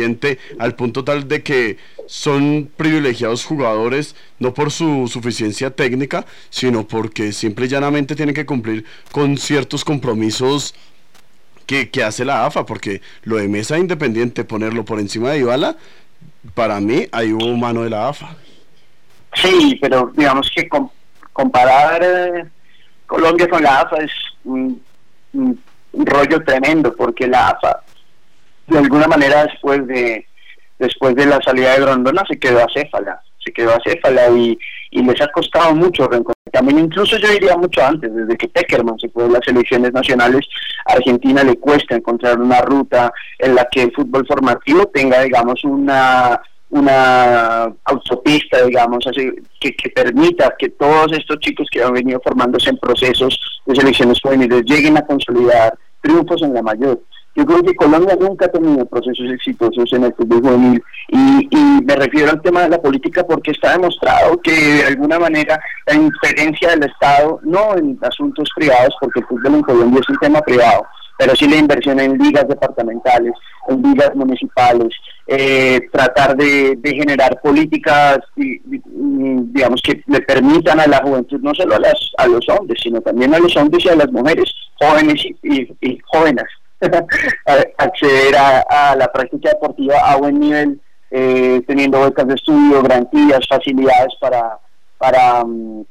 G: Independiente al punto tal de que son privilegiados jugadores no por su suficiencia técnica, sino porque simple y llanamente tienen que cumplir con ciertos compromisos que, que hace la A F A, porque lo de Mesa Independiente, ponerlo por encima de Dybala, para mí ahí hubo mano de la A F A.
L: Sí, pero digamos que com- comparar eh, Colombia con la A F A es un, un, un rollo tremendo, porque la A F A de alguna manera después de después de la salida de Grondona se quedó acéfala, se quedó acéfala y, y les ha costado mucho reencontrar. También incluso yo diría mucho antes, desde que Peckerman se fue de las selecciones nacionales, a Argentina le cuesta encontrar una ruta en la que el fútbol formativo tenga, digamos, una una autopista, digamos, así, que, que permita que todos estos chicos que han venido formándose en procesos de selecciones juveniles lleguen a consolidar triunfos en la mayor. Yo creo que Colombia nunca ha tenido procesos exitosos en el fútbol juvenil y, y me refiero al tema de la política porque está demostrado que de alguna manera la injerencia del Estado, no en asuntos privados, porque el fútbol en Colombia es un tema privado, pero sí la inversión en ligas departamentales, en ligas municipales, eh, tratar de, de generar políticas, digamos, que le permitan a la juventud, no solo a, las, a los hombres, sino también a los hombres y a las mujeres, jóvenes y, y, y jóvenes, acceder a, a la práctica deportiva a buen nivel, eh, teniendo becas de estudio, garantías, facilidades para para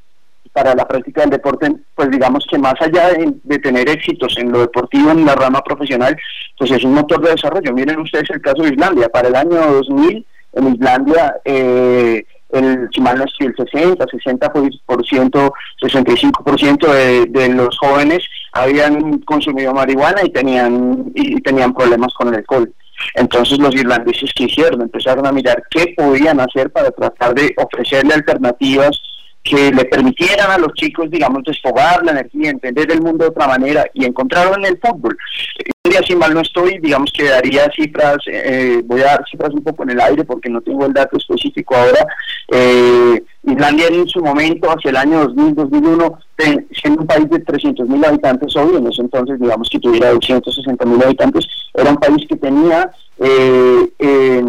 L: para la práctica del deporte, pues digamos que más allá de, de tener éxitos en lo deportivo, en la rama profesional, pues es un motor de desarrollo. Miren ustedes el caso de Islandia. Para el año dos mil, en Islandia, eh, el, si mal no estoy, el sesenta, sesenta por ciento, sesenta y cinco por ciento de, de los jóvenes habían consumido marihuana y tenían y tenían problemas con el alcohol. Entonces los irlandeses, ¿qué hicieron? Empezaron a mirar qué podían hacer para tratar de ofrecerle alternativas que le permitieran a los chicos, digamos, desfogar la energía, entender el mundo de otra manera, y encontraron en el fútbol. Y si mal no estoy, digamos que daría cifras, eh, voy a dar cifras un poco en el aire porque no tengo el dato específico ahora. eh, Islandia en su momento, hacia el año dos mil, dos mil uno, ten, siendo un país de trescientos mil habitantes, obvio, en ese entonces, digamos que tuviera doscientos sesenta mil habitantes, era un país que tenía eh, eh,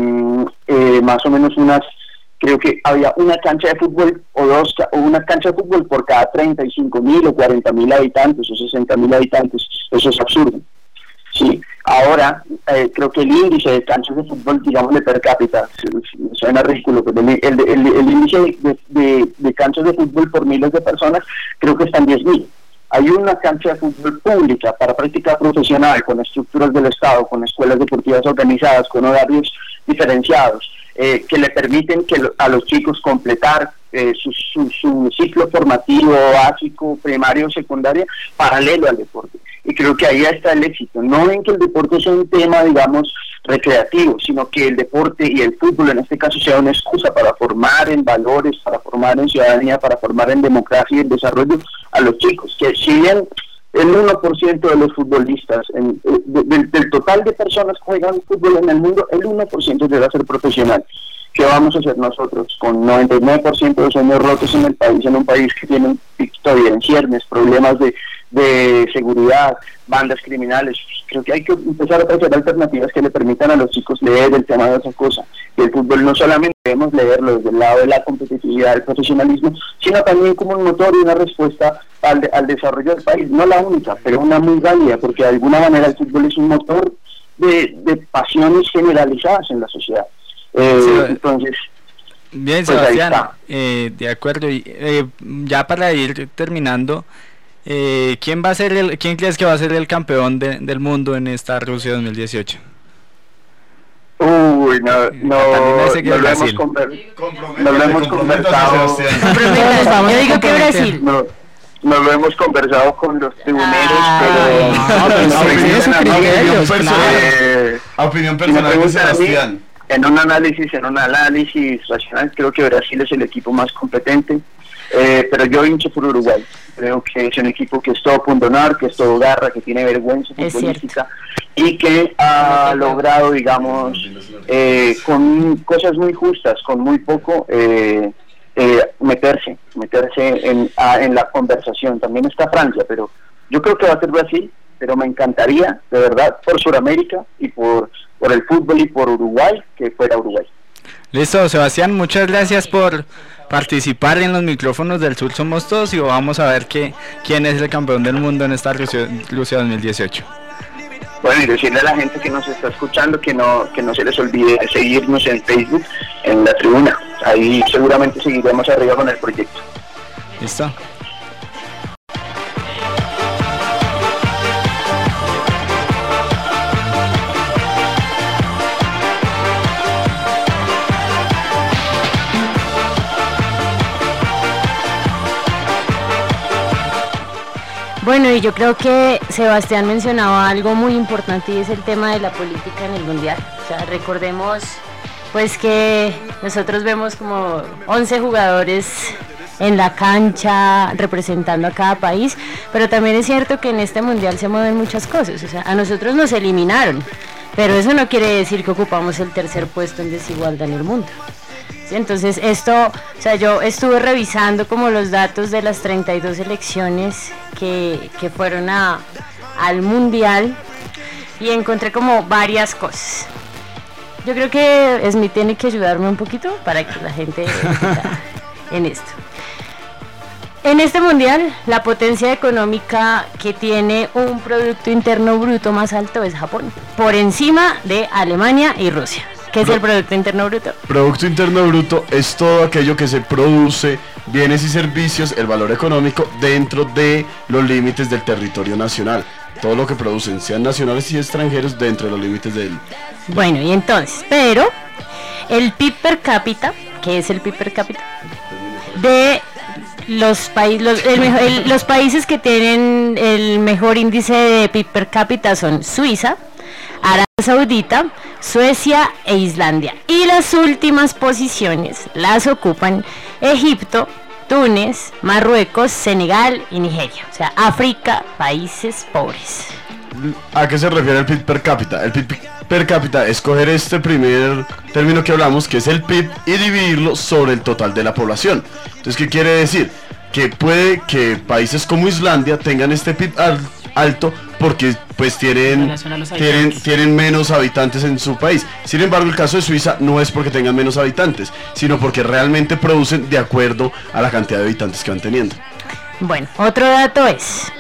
L: eh, más o menos unas, creo que había una cancha de fútbol o dos, o una cancha de fútbol por cada treinta y cinco mil o cuarenta mil habitantes o sesenta mil habitantes. Eso es absurdo. Sí, ahora eh, creo que el índice de canchas de fútbol, digamos, de per cápita, suena ridículo, pero el, el, el, el índice de, de, de canchas de fútbol por miles de personas creo que está en diez mil. Hay una cancha de fútbol pública para práctica profesional, con estructuras del Estado, con escuelas deportivas organizadas, con horarios diferenciados, eh, que le permiten que lo, a los chicos completar eh, su, su, su ciclo formativo básico, primario, secundario, paralelo al deporte. Y creo que ahí está el éxito, no en que el deporte sea un tema, digamos, recreativo, sino que el deporte y el fútbol en este caso sea una excusa para formar en valores, para formar en ciudadanía, para formar en democracia y en desarrollo a los chicos, que si bien el uno por ciento de los futbolistas, en, de, de, del total de personas que juegan fútbol en el mundo, el uno por ciento debe ser profesional. ¿Qué vamos a hacer nosotros con noventa y nueve por ciento de sueños rotos en el país, en un país que tiene todavía en ciernes problemas de, de seguridad, bandas criminales? Creo que hay que empezar a ofrecer alternativas que le permitan a los chicos leer el tema de esa cosa. Y el fútbol no solamente debemos leerlo desde el lado de la competitividad, del profesionalismo, sino también como un motor y una respuesta al, de, al desarrollo del país. No la única, pero una muy válida, porque de alguna manera el fútbol es un motor de, de pasiones generalizadas en la sociedad. Eh, sí, entonces
D: bien, pues Sebastián, eh, de acuerdo. Y, eh, ya para ir terminando, eh, ¿quién va a ser el, quién crees que va a ser el campeón de, del mundo en esta Rusia dos mil dieciocho?
L: Uy, no, no, no lo hemos, conver no lo hemos conversado.
H: Yo digo que Brasil.
L: No, no lo hemos conversado con los tribuneros,
G: ah, pero no, pero opinión personal de Sebastián.
L: En un análisis, en un análisis racional, creo que Brasil es el equipo más competente, eh, pero yo hincho por Uruguay. Creo que es un equipo que es todo pundonar, que es todo garra, que tiene vergüenza futbolística y que ha logrado, digamos, eh, con cosas muy justas, con muy poco, eh, eh, meterse, meterse en, a, en la conversación. También está Francia, pero yo creo que va a ser Brasil, pero me encantaría, de verdad, por Sudamérica y por por el fútbol y por Uruguay que fuera Uruguay.
D: Listo, Sebastián, muchas gracias por participar en los micrófonos del Sur Somos Todos y vamos a ver que, quién es el campeón del mundo en esta Rusia, Rusia dos mil dieciocho.
L: Bueno, y decirle a la gente que nos está escuchando que no que no se les olvide seguirnos en Facebook, en La Tribuna. Ahí seguramente seguiremos arriba con el proyecto.
D: Listo.
H: Bueno, y yo creo que Sebastián mencionaba algo muy importante y es el tema de la política en el Mundial. O sea, recordemos pues que nosotros vemos como once jugadores en la cancha representando a cada país, pero también es cierto que en este Mundial se mueven muchas cosas. O sea, a nosotros nos eliminaron, pero eso no quiere decir que ocupamos el tercer puesto en desigualdad en el mundo. Entonces esto, o sea, yo estuve revisando como los datos de las treinta y dos selecciones que, que fueron a, al Mundial y encontré como varias cosas. Yo creo que Smith tiene que ayudarme un poquito para que la gente entienda en esto. En este Mundial, la potencia económica que tiene un Producto Interno Bruto más alto es Japón, por encima de Alemania y Rusia. ¿Qué es el Producto Interno Bruto?
G: Producto Interno Bruto es todo aquello que se produce, bienes y servicios, el valor económico dentro de los límites del territorio nacional. Todo lo que producen, sean nacionales y extranjeros, dentro de los límites del...
H: Bueno, y entonces, pero el P I B per cápita, ¿qué es el P I B per cápita? De los, países los, el mejor, el, los países que tienen el mejor índice de P I B per cápita son Suiza, Arabia Saudita, Suecia e Islandia. Y las últimas posiciones las ocupan Egipto, Túnez, Marruecos, Senegal y Nigeria. O sea, África, países pobres.
G: ¿A qué se refiere el P I B per cápita? El P I B per cápita es coger este primer término que hablamos, que es el P I B, y dividirlo sobre el total de la población. Entonces, ¿qué quiere decir? Que puede que países como Islandia tengan este P I B al alto porque pues tienen, tienen, tienen menos habitantes en su país. Sin embargo, el caso de Suiza no es porque tengan menos habitantes, sino porque realmente producen de acuerdo a la cantidad de habitantes que van teniendo.
H: Bueno, otro dato es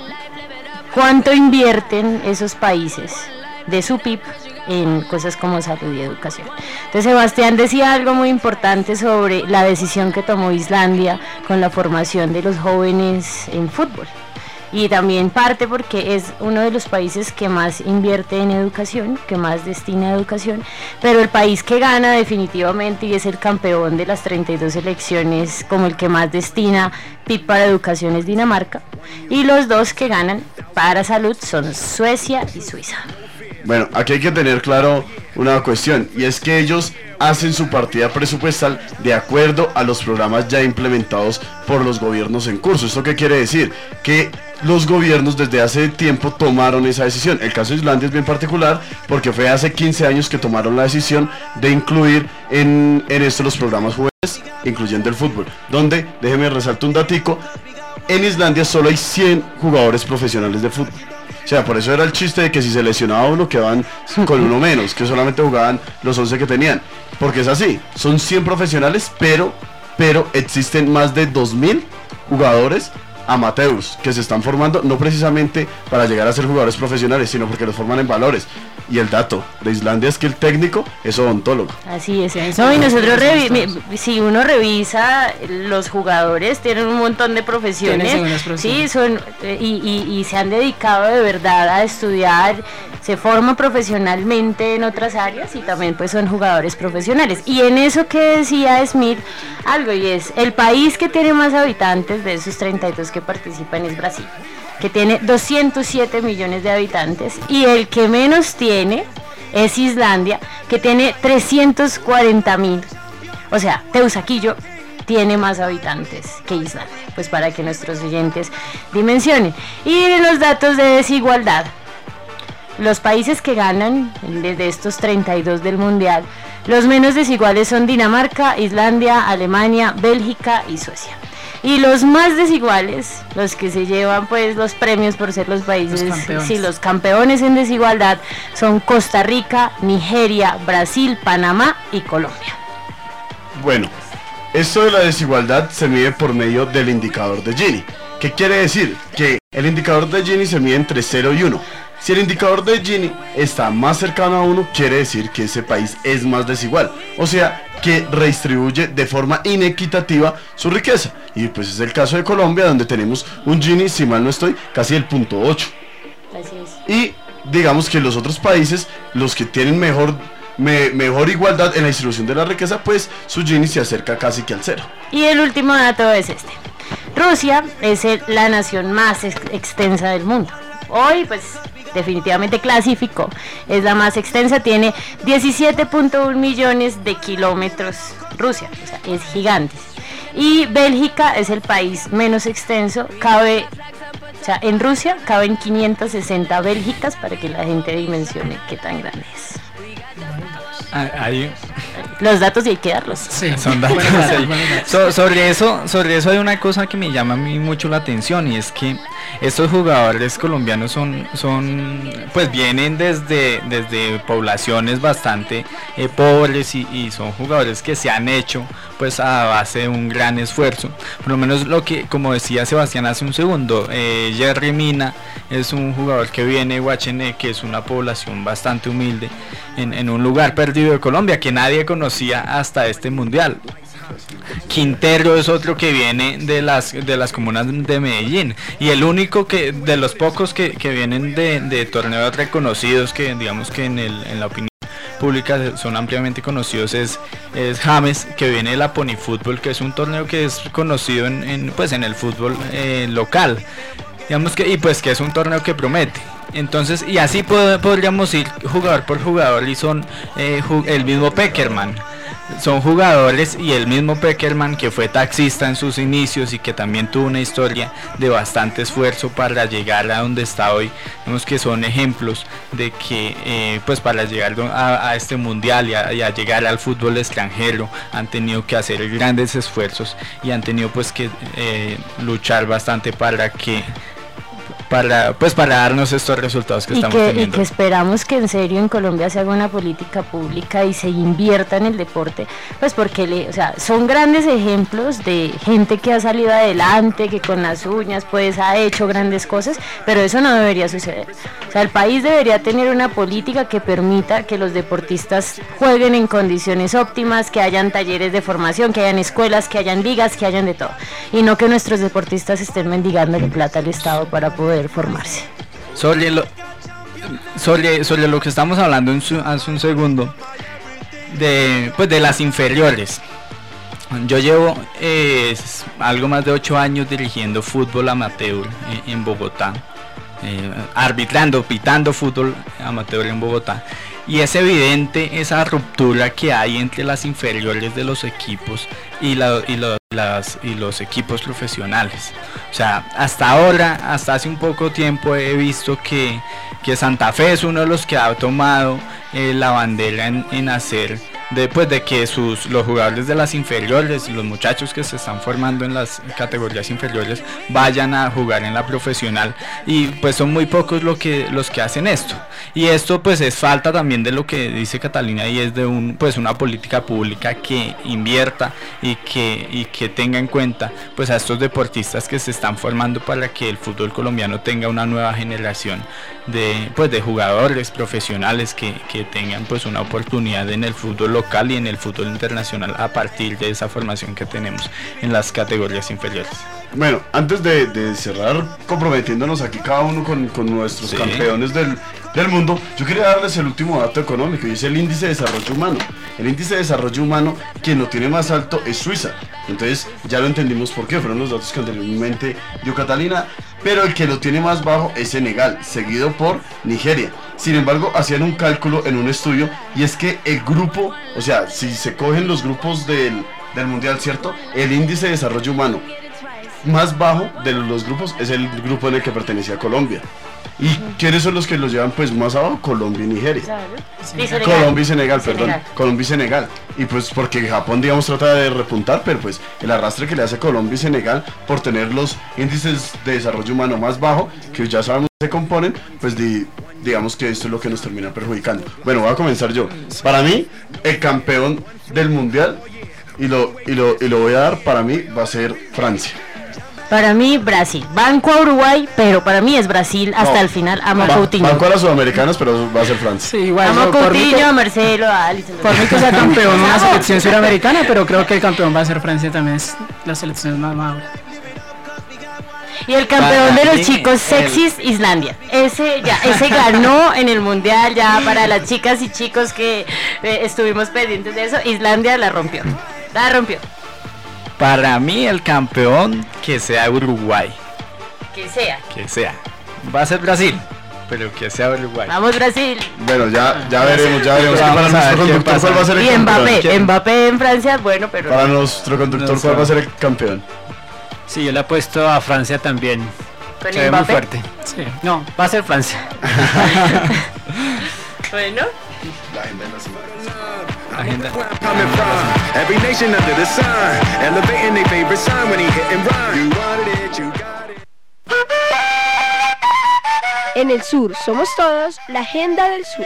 H: ¿cuánto invierten esos países de su P I B en cosas como salud y educación? Entonces Sebastián decía algo muy importante sobre la decisión que tomó Islandia con la formación de los jóvenes en fútbol. Y también parte porque es uno de los países que más invierte en educación, que más destina a educación, pero el país que gana definitivamente y es el campeón de las treinta y dos elecciones como el que más destina P I B para educación es Dinamarca, y los dos que ganan para salud son Suecia y Suiza.
G: Bueno, aquí hay que tener claro una cuestión, y es que ellos hacen su partida presupuestal de acuerdo a los programas ya implementados por los gobiernos en curso. ¿Esto qué quiere decir? Que los gobiernos desde hace tiempo tomaron esa decisión. El caso de Islandia es bien particular porque fue hace quince años que tomaron la decisión de incluir en, en esto los programas jóvenes, incluyendo el fútbol, donde, déjeme resaltar un datico, en Islandia solo hay cien jugadores profesionales de fútbol. O sea, por eso era el chiste de que si se lesionaba uno quedaban con uno menos, que solamente jugaban los once que tenían. Porque es así, son cien profesionales, pero, pero existen más de dos mil jugadores amateurs que se están formando, no precisamente para llegar a ser jugadores profesionales, sino porque los forman en valores. Y el dato de Islandia es que el técnico es odontólogo.
H: Así es eso, y nosotros revi- si uno revisa los jugadores tienen un montón de profesiones, sí, son eh, y, y, y se han dedicado de verdad a estudiar, se forman profesionalmente en otras áreas y también pues son jugadores profesionales. Y en eso que decía Smith algo, y es el país que tiene más habitantes de esos treinta y dos que participan es Brasil, que tiene doscientos siete millones de habitantes, y el que menos tiene es Islandia, que tiene trescientos cuarenta mil. O sea, Teusaquillo tiene más habitantes que Islandia, pues para que nuestros oyentes dimensionen. Y los datos de desigualdad, los países que ganan desde estos treinta y dos del Mundial, los menos desiguales son Dinamarca, Islandia, Alemania, Bélgica y Suecia. Y los más desiguales, los que se llevan pues los premios por ser los países,
F: Los campeones.
H: sí, los campeones en desigualdad, son Costa Rica, Nigeria, Brasil, Panamá y Colombia.
G: Bueno, esto de la desigualdad se mide por medio del indicador de Gini. ¿Qué quiere decir? Que el indicador de Gini se mide entre cero y uno. Si el indicador de Gini está más cercano a uno, quiere decir que ese país es más desigual. O sea, que redistribuye de forma inequitativa su riqueza. Y pues es el caso de Colombia, donde tenemos un Gini, si mal no estoy, casi el punto ocho.
H: Así es.
G: Y digamos que los otros países, los que tienen mejor... Me, mejor igualdad en la distribución de la riqueza, pues su Gini se acerca casi que al cero.
H: Y el último dato es este. Rusia es el- la nación más ex- extensa del mundo. Hoy pues definitivamente clasificó. Es la más extensa, tiene diecisiete punto uno millones de kilómetros. Rusia, o sea, es gigante. Y Bélgica es el país menos extenso, cabe... O sea, en Rusia caben quinientas sesenta Bélgicas, para que la gente dimensione qué tan grande es.
D: Ah, ahí-
H: Los datos sí hay que darlos.
F: Sí,
D: Son datos,
F: buenos datos,
D: sí.
F: buenos datos.
D: So- sobre eso, sobre eso hay una cosa que me llama a mí mucho la atención, y es que estos jugadores colombianos son, son, pues vienen desde, desde poblaciones bastante eh, pobres y, y son jugadores que se han hecho pues a base de un gran esfuerzo. Por lo menos lo que, como decía Sebastián hace un segundo, eh, Jerry Mina es un jugador que viene de Guachené, que es una población bastante humilde, en, en un lugar perdido de Colombia que nadie conocía hasta este mundial. Quintero es otro que viene de las de las comunas de Medellín, y el único que de los pocos que, que vienen de, de torneos reconocidos, que digamos que en, el, en la opinión pública son ampliamente conocidos, es, es James, que viene de la Pony Fútbol, que es un torneo que es conocido en, en, pues en el fútbol eh, local, digamos que, y pues que es un torneo que promete. Entonces, y así pod- podríamos ir jugador por jugador, y son eh, ju- el mismo Peckerman. Son jugadores, y el mismo Peckerman, que fue taxista en sus inicios y que también tuvo una historia de bastante esfuerzo para llegar a donde está hoy. Vemos que son ejemplos de que eh, pues para llegar a, a este mundial y a, y a llegar al fútbol extranjero han tenido que hacer grandes esfuerzos, y han tenido pues que eh, luchar bastante para que para pues para darnos estos resultados que
H: Y
D: estamos
H: que, y
D: teniendo.
H: que esperamos que en serio en Colombia se haga una política pública y se invierta en el deporte, pues porque le, o sea, son grandes ejemplos de gente que ha salido adelante, que con las uñas pues ha hecho grandes cosas, pero eso no debería suceder. O sea, el país debería tener una política que permita que los deportistas jueguen en condiciones óptimas, que hayan talleres de formación, que hayan escuelas, que hayan ligas, que hayan de todo, y no que nuestros deportistas estén mendigándole plata al Estado para poder formarse.
D: Sobre lo, sobre, sobre lo que estamos hablando en su- hace un segundo, de, pues de las inferiores. Yo llevo eh, s- algo más de ocho años dirigiendo fútbol amateur en, en Bogotá, eh, arbitrando, pitando fútbol amateur en Bogotá. Y es evidente esa ruptura que hay entre las inferiores de los equipos y, la, y, lo- las, y los equipos profesionales. O sea, hasta ahora, hasta hace un poco tiempo he visto que, que Santa Fe es uno de los que ha tomado eh, la bandera en, en hacer, después de que sus los jugadores de las inferiores, los muchachos que se están formando en las categorías inferiores, vayan a jugar en la profesional, y pues son muy pocos lo que, los que hacen esto. Y esto pues es falta también de lo que dice Catalina, y es de un pues una política pública que invierta y que, y que tenga en cuenta pues a estos deportistas que se están formando, para que el fútbol colombiano tenga una nueva generación de pues de jugadores profesionales que, que tengan pues una oportunidad en el fútbol local y en el fútbol internacional, a partir de esa formación que tenemos en las categorías inferiores.
G: Bueno, antes de, de cerrar comprometiéndonos aquí cada uno con, con nuestros
D: Sí.
G: campeones del, del mundo, yo quería darles el último dato económico, y es el índice de desarrollo humano. El índice de desarrollo humano, quien lo tiene más alto es Suiza. Entonces ya lo entendimos por qué, fueron los datos que anteriormente dio Catalina, pero el que lo tiene más bajo es Senegal, seguido por Nigeria. Sin embargo, hacían un cálculo en un estudio, y es que el grupo, o sea, si se cogen los grupos del, del mundial, ¿cierto? El índice de desarrollo humano más bajo de los grupos es el grupo en el que pertenecía Colombia. ¿Y quiénes son los que los llevan pues más abajo? Colombia y Nigeria.
H: Claro.
G: Sí, Senegal. Colombia y Senegal, perdón. Senegal. Colombia y Senegal. Y pues porque Japón, digamos, trata de repuntar, pero pues el arrastre que le hace Colombia y Senegal por tener los índices de desarrollo humano más bajo, que ya sabemos que se componen, pues di, digamos que esto es lo que nos termina perjudicando. Bueno, voy a comenzar yo. Para mí, el campeón del mundial, y lo, y lo, y lo voy a dar, para mí va a ser Francia.
H: Para mí, Brasil. Banco a Uruguay, pero para mí es Brasil hasta
G: No.
H: el final. Amo a
G: Ba-
H: Coutinho.
G: Banco a las sudamericanas, pero va a ser Francia.
F: Sí, igual.
H: Amo a
F: yo, por mí
H: Coutinho,
F: que-
H: a Marcelo, a Alisson.
F: Por mí que sea campeón una selección suramericana, pero creo que el campeón va a ser Francia también, es la selección más madura.
H: Y el campeón
F: Para
H: de los
F: mí,
H: chicos
F: el-
H: sexys, Islandia. Ese ya, ese ganó en el mundial ya para las chicas y chicos que eh, estuvimos pendientes de eso. Islandia la rompió. La rompió.
D: Para mí el campeón que sea Uruguay,
H: Que sea.
D: que sea. Va a ser Brasil, pero que sea Uruguay.
H: Vamos Brasil.
G: Bueno, ya, ya veremos, ya veremos.
D: Vamos
G: Para
D: a
G: nuestro
D: ver qué
G: conductor,
D: pasa.
G: ¿cuál va a ser el
H: Y
G: campeón?
H: Mbappé. Mbappé en Francia, bueno, pero...
G: Para nuestro conductor,
F: No
G: ¿cuál
F: sé.
G: va a ser el campeón?
M: Sí, yo le he puesto a Francia también.
H: ¿Con
M: Se ve muy
H: Mbappé?
M: fuerte.
F: Sí.
M: No, va a ser Francia.
H: Bueno.
G: La agenda de la semana.
M: Agenda.
J: Coming from every nation under the sun, elevating their favorite sign when he hit and run. You wanted it, you got it.
C: En el sur somos todos, la agenda del sur.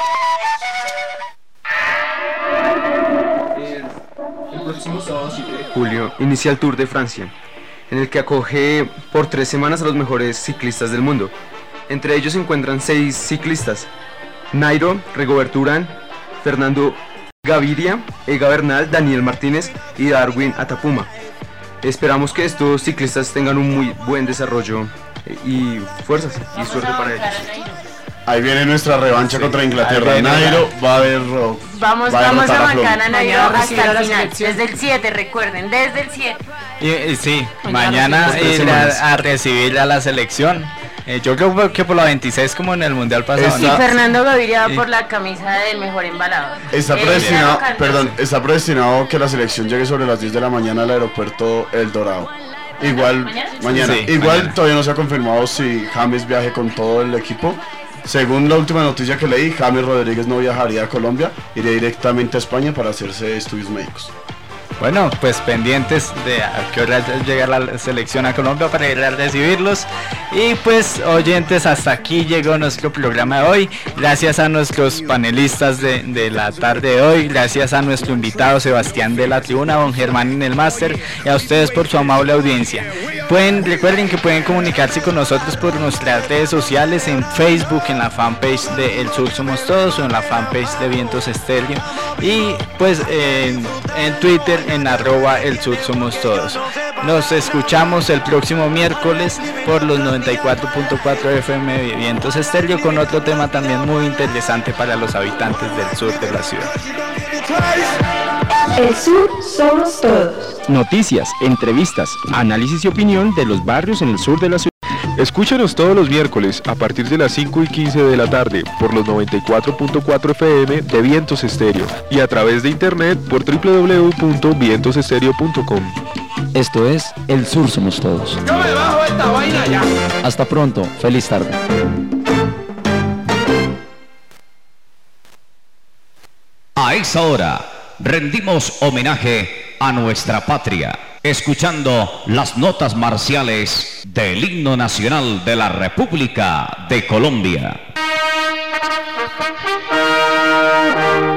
N: El próximo sábado siete de julio inicia el Tour de Francia, en el que acoge por tres semanas a los mejores ciclistas del mundo. Entre ellos se encuentran seis ciclistas: Nairo, Rigoberto Urán, Fernando Gaviria, Ega Bernal, Daniel Martínez y Darwin Atapuma. Esperamos que estos ciclistas tengan un muy buen desarrollo eh, y fuerzas y suerte para ellos.
G: Ahí viene nuestra revancha contra Inglaterra.
N: Ahí viene
G: Nairo va a haber rock.
H: Vamos,
G: va
H: vamos
G: derrotar
H: a
G: Flow.
H: bancar a Nairo
F: Mañana recibir a
H: hasta
F: la
H: el final.
F: selección.
H: Desde el siete, recuerden, desde el siete.
D: Y, y sí,
F: Mañana
D: mañana
F: sí, por tres
D: ir
F: semanas.
D: a, a recibir a la selección. Eh, yo creo que por la veintiséis como en el mundial pasado.
H: Y
D: ¿no?
H: Fernando Gaviria va
D: Y-
H: por la camisa del mejor embalador.
G: Está
H: Eh,
G: predestinado,
H: Milano Caldas.
G: perdón, está predestinado que la selección llegue sobre las diez de la mañana al aeropuerto El Dorado. Igual,
H: ¿Mañana?
G: mañana,
D: Sí,
G: igual
D: mañana.
G: todavía no se ha confirmado si James viaje con todo el equipo. Según la última noticia que leí, James Rodríguez no viajaría a Colombia, iría directamente a España para hacerse estudios médicos.
D: Bueno, pues pendientes de a qué hora llega la selección a Colombia para ir a recibirlos. Y pues oyentes, hasta aquí llegó nuestro programa de hoy. Gracias a nuestros panelistas de, de la tarde de hoy. Gracias a nuestro invitado Sebastián de la Tribuna, don Germán en el máster. Y a ustedes por su amable audiencia. Pueden, recuerden que pueden comunicarse con nosotros por nuestras redes sociales, en Facebook, en la fanpage de El Sur Somos Todos o en la fanpage de Vientos Estéreo. Y pues en, en Twitter en arroba El Sur Somos Todos. Nos escuchamos el próximo miércoles por los noventa y cuatro punto cuatro F M de Vientos Estéreo con otro tema también muy interesante para los habitantes del sur de la ciudad.
C: El sur somos todos.
O: Noticias, entrevistas, análisis y opinión de los barrios en el sur de la ciudad.
E: Escúchanos todos los miércoles a partir de las cinco y quince de la tarde por los noventa y cuatro punto cuatro F M de Vientos Estéreo y a través de internet por w w w punto vientos estéreo punto com.
O: Esto es El Sur Somos Todos.
J: Yo me bajo esta vaina ya.
O: Hasta pronto, feliz tarde.
P: A esa hora rendimos homenaje a nuestra patria, escuchando las notas marciales del himno nacional de la República de Colombia.